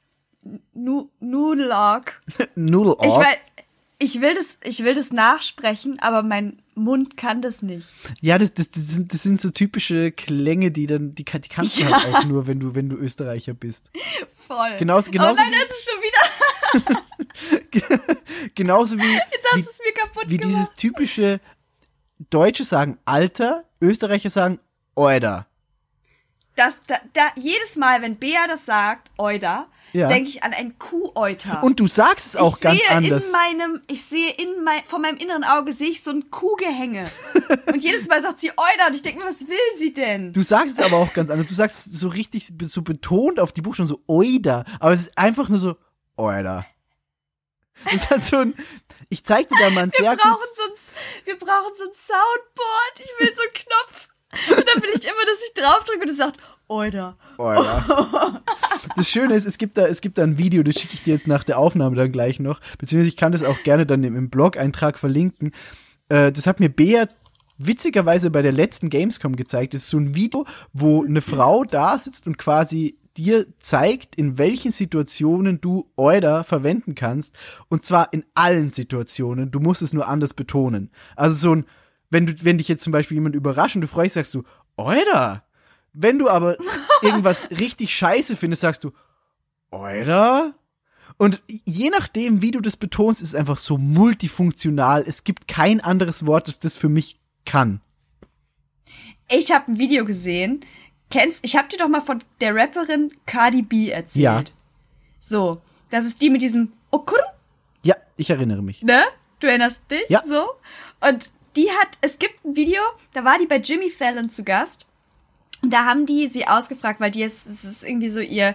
Speaker 2: Nudelorg.
Speaker 1: Nudelorg?
Speaker 2: Ich will das nachsprechen, aber mein Mund kann das nicht.
Speaker 1: Ja, das sind so typische Klänge, die kannst du halt auch nur, wenn du Österreicher bist.
Speaker 2: Voll.
Speaker 1: Genauso
Speaker 2: oh nein, das ist schon wieder.
Speaker 1: Genauso wie,
Speaker 2: Jetzt hast du es mir kaputt
Speaker 1: wie
Speaker 2: gemacht.
Speaker 1: dieses typische Deutsche sagen Alter, Österreicher sagen Oida.
Speaker 2: Jedes Mal, wenn Bea das sagt, Oida,
Speaker 1: Ja.
Speaker 2: denke ich an ein Kuheuter.
Speaker 1: Und du sagst es auch ganz anders.
Speaker 2: Vor meinem inneren Auge sehe ich so ein Kuhgehänge. Und jedes Mal sagt sie Oida und ich denke mir, was will sie denn?
Speaker 1: Du sagst es aber auch ganz anders. Du sagst es so richtig, so betont auf die Buchstaben, so Oida. Aber es ist einfach nur so Oida. Das ist halt so ein, ich zeig dir da mal ein sehr
Speaker 2: Wir brauchen so ein Soundboard. Ich will so einen Knopf. Und dann will ich immer, dass ich draufdrücke und es sagt Oida.
Speaker 1: Oida. Das Schöne ist, es gibt da ein Video, das schicke ich dir jetzt nach der Aufnahme dann gleich noch. Beziehungsweise ich kann das auch gerne dann im Blog-Eintrag verlinken. Das hat mir Bea witzigerweise bei der letzten Gamescom gezeigt. Das ist so ein Video, wo eine Frau da sitzt und quasi dir zeigt, in welchen Situationen du Oida verwenden kannst. Und zwar in allen Situationen. Du musst es nur anders betonen. Also so ein, wenn dich jetzt zum Beispiel jemand überrascht und du freust, sagst du, Oida. Wenn du aber irgendwas richtig scheiße findest, sagst du, Oida. Und je nachdem, wie du das betonst, ist es einfach so multifunktional. Es gibt kein anderes Wort, das für mich kann.
Speaker 2: Ich habe ein Video gesehen. Ich habe dir doch mal von der Rapperin Cardi B erzählt.
Speaker 1: Ja.
Speaker 2: So, das ist die mit diesem Okur,
Speaker 1: Ja, ich erinnere mich.
Speaker 2: ne? Du erinnerst dich?
Speaker 1: Ja.
Speaker 2: So. Und es gibt ein Video, da war die bei Jimmy Fallon zu Gast. Und da haben die sie ausgefragt, weil es ist irgendwie so ihr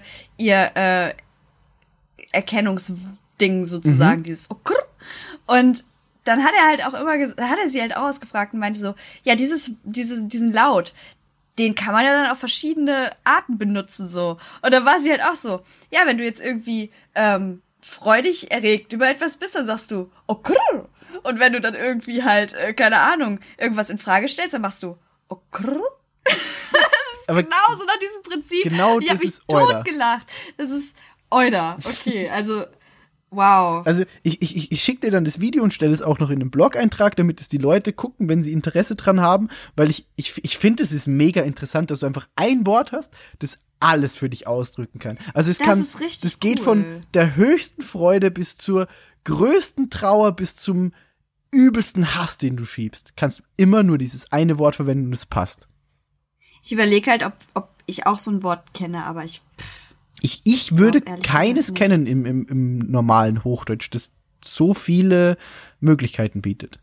Speaker 2: Erkennungsding sozusagen, dieses Okur. Und dann hat er halt auch immer hat er sie halt auch ausgefragt und meinte so, ja, diesen Laut, den kann man ja dann auf verschiedene Arten benutzen, so. Und da war sie halt auch so, ja, wenn du jetzt irgendwie freudig erregt über etwas bist, dann sagst du, Okur. Und wenn du dann irgendwie halt, keine Ahnung, irgendwas in Frage stellst, dann machst du, Okur.
Speaker 1: Aber
Speaker 2: genau so nach diesem Prinzip.
Speaker 1: Genau,
Speaker 2: ich habe
Speaker 1: das
Speaker 2: mich
Speaker 1: ist Oida.
Speaker 2: totgelacht. Das ist Oida. Okay, also wow.
Speaker 1: Also ich schicke dir dann das Video und stelle es auch noch in einen Blog-Eintrag, damit es die Leute gucken, wenn sie Interesse dran haben, weil ich finde, es ist mega interessant, dass du einfach ein Wort hast, das alles für dich ausdrücken kann. Also das geht
Speaker 2: cool.
Speaker 1: von der höchsten Freude bis zur größten Trauer bis zum übelsten Hass, den du schiebst. Kannst du immer nur dieses eine Wort verwenden und es passt.
Speaker 2: Ich überlege halt, ob ich auch so ein Wort kenne, aber ich
Speaker 1: würde
Speaker 2: ehrlich
Speaker 1: keines
Speaker 2: gesagt
Speaker 1: kennen im normalen Hochdeutsch, das so viele Möglichkeiten bietet.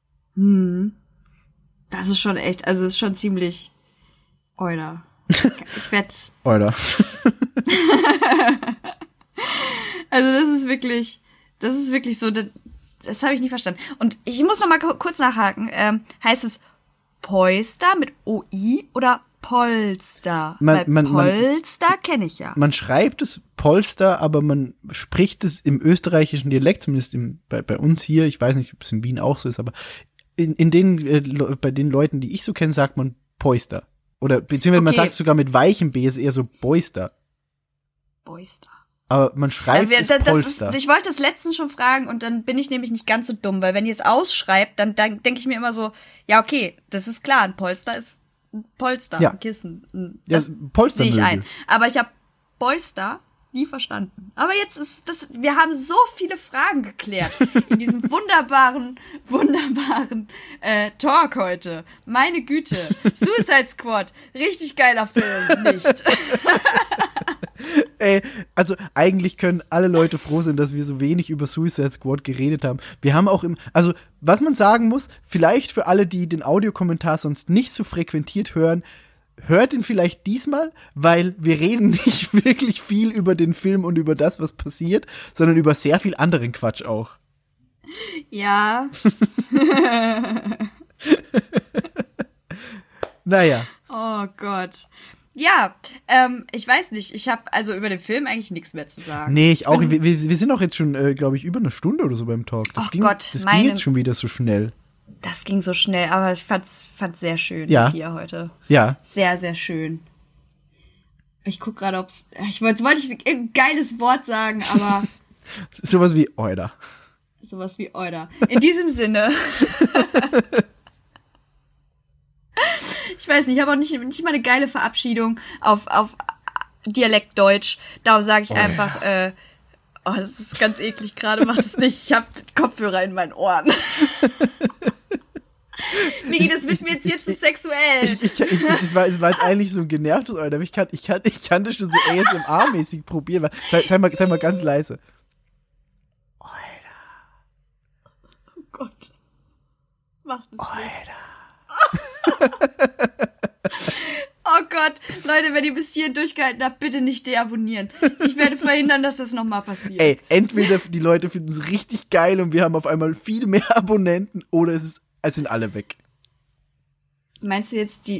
Speaker 2: Das ist schon echt, also ist schon ziemlich Oida. Ich werde
Speaker 1: Oder?
Speaker 2: Also das ist wirklich so, das habe ich nie verstanden. Und ich muss noch mal kurz nachhaken. Heißt es Polster mit OI oder Polster? Weil Polster kenne ich ja.
Speaker 1: Man schreibt es Polster, aber man spricht es im österreichischen Dialekt, zumindest bei uns hier, ich weiß nicht, ob es in Wien auch so ist, aber bei den Leuten, die ich so kenne, sagt man Poister. Oder beziehungsweise man sagt es sogar mit weichem B, ist eher so Boister.
Speaker 2: Boister.
Speaker 1: Aber man schreibt es Polster.
Speaker 2: Ich wollte das letztens schon fragen und dann bin ich nämlich nicht ganz so dumm, weil wenn ihr es ausschreibt, dann denke ich mir immer so, ja okay, das ist klar, ein Polster ist ein Polster,
Speaker 1: ja.
Speaker 2: Ein Kissen.
Speaker 1: Das
Speaker 2: sehe ich ein. Aber ich habe Polster nie verstanden. Aber jetzt wir haben so viele Fragen geklärt in diesem wunderbaren Talk heute. Meine Güte. Suicide Squad, richtig geiler Film, nicht?
Speaker 1: Ey, also eigentlich können alle Leute froh sein, dass wir so wenig über Suicide Squad geredet haben. Wir haben auch also was man sagen muss, vielleicht für alle, die den Audiokommentar sonst nicht so frequentiert hören, hört ihn vielleicht diesmal, weil wir reden nicht wirklich viel über den Film und über das, was passiert, sondern über sehr viel anderen Quatsch auch.
Speaker 2: Ja.
Speaker 1: Naja.
Speaker 2: Oh Gott. Ja, ich weiß nicht. Ich habe also über den Film eigentlich nichts mehr zu sagen.
Speaker 1: Nee, ich auch. Wir sind auch jetzt schon, glaube ich, über eine Stunde oder so beim Talk. Das ging jetzt schon wieder so schnell.
Speaker 2: Das ging so schnell, aber ich fand's sehr schön
Speaker 1: ja.
Speaker 2: mit dir heute.
Speaker 1: Ja.
Speaker 2: Sehr, sehr schön. Ich guck gerade, ob's. Wollte ich ein geiles Wort sagen, aber.
Speaker 1: Sowas wie Euder.
Speaker 2: Sowas wie Euder. In diesem Sinne. Ich weiß nicht, ich habe auch nicht mal eine geile Verabschiedung auf Dialektdeutsch. Darum sage ich einfach, das ist ganz eklig gerade, mach das nicht. Ich habe Kopfhörer in meinen Ohren. Migi, das wird mir jetzt zu sexuell.
Speaker 1: Das war jetzt eigentlich so ein genervtes Euder, aber ich kann das schon so ASMR-mäßig probieren. Sei mal ganz leise.
Speaker 2: Oh Gott. Mach das
Speaker 1: nicht.
Speaker 2: Oh Gott. Leute, wenn ihr bis hierhin durchgehalten habt, bitte nicht deabonnieren. Ich werde verhindern, dass das nochmal passiert.
Speaker 1: Ey, entweder die Leute finden es richtig geil und wir haben auf einmal viel mehr Abonnenten oder es sind alle weg.
Speaker 2: Meinst du jetzt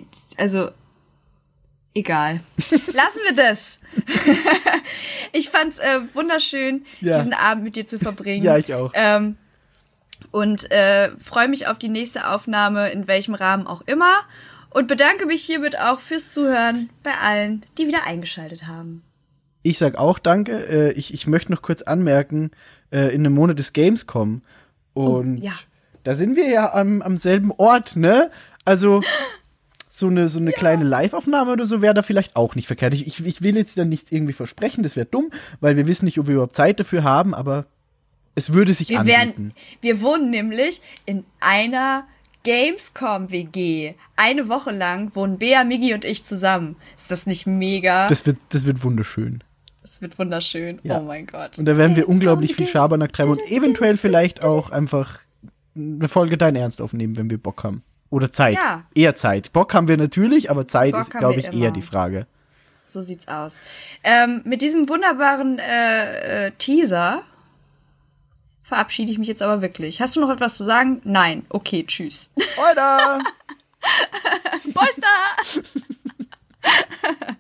Speaker 2: egal. Lassen wir das. Ich fand's wunderschön, diesen Abend mit dir zu verbringen.
Speaker 1: Ja, ich auch.
Speaker 2: Und freue mich auf die nächste Aufnahme, in welchem Rahmen auch immer. Und bedanke mich hiermit auch fürs Zuhören bei allen, die wieder eingeschaltet haben.
Speaker 1: Ich sag auch danke. Ich möchte noch kurz anmerken, in einem Monat des Gamescom. Und da sind wir ja am selben Ort, ne? Also so eine kleine Live-Aufnahme oder so wäre da vielleicht auch nicht verkehrt. Ich will jetzt dann nichts irgendwie versprechen, das wäre dumm, weil wir wissen nicht, ob wir überhaupt Zeit dafür haben, aber es würde sich anbieten.
Speaker 2: Wir wohnen nämlich in einer Gamescom-WG. Eine Woche lang wohnen Bea, Migi und ich zusammen. Ist das nicht mega?
Speaker 1: Das wird wunderschön.
Speaker 2: Das wird wunderschön. Ja. Oh mein Gott.
Speaker 1: Und da werden wir unglaublich viel Schabernack treiben und eventuell vielleicht auch einfach eine Folge Dein Ernst aufnehmen, wenn wir Bock haben. Oder Zeit. Ja. Eher Zeit. Bock haben wir natürlich, aber Zeit ist, glaube ich, eher die Frage.
Speaker 2: So sieht's aus. Mit diesem wunderbaren Teaser verabschiede ich mich jetzt aber wirklich. Hast du noch etwas zu sagen? Nein. Okay, tschüss.
Speaker 1: Oder!
Speaker 2: Boyster!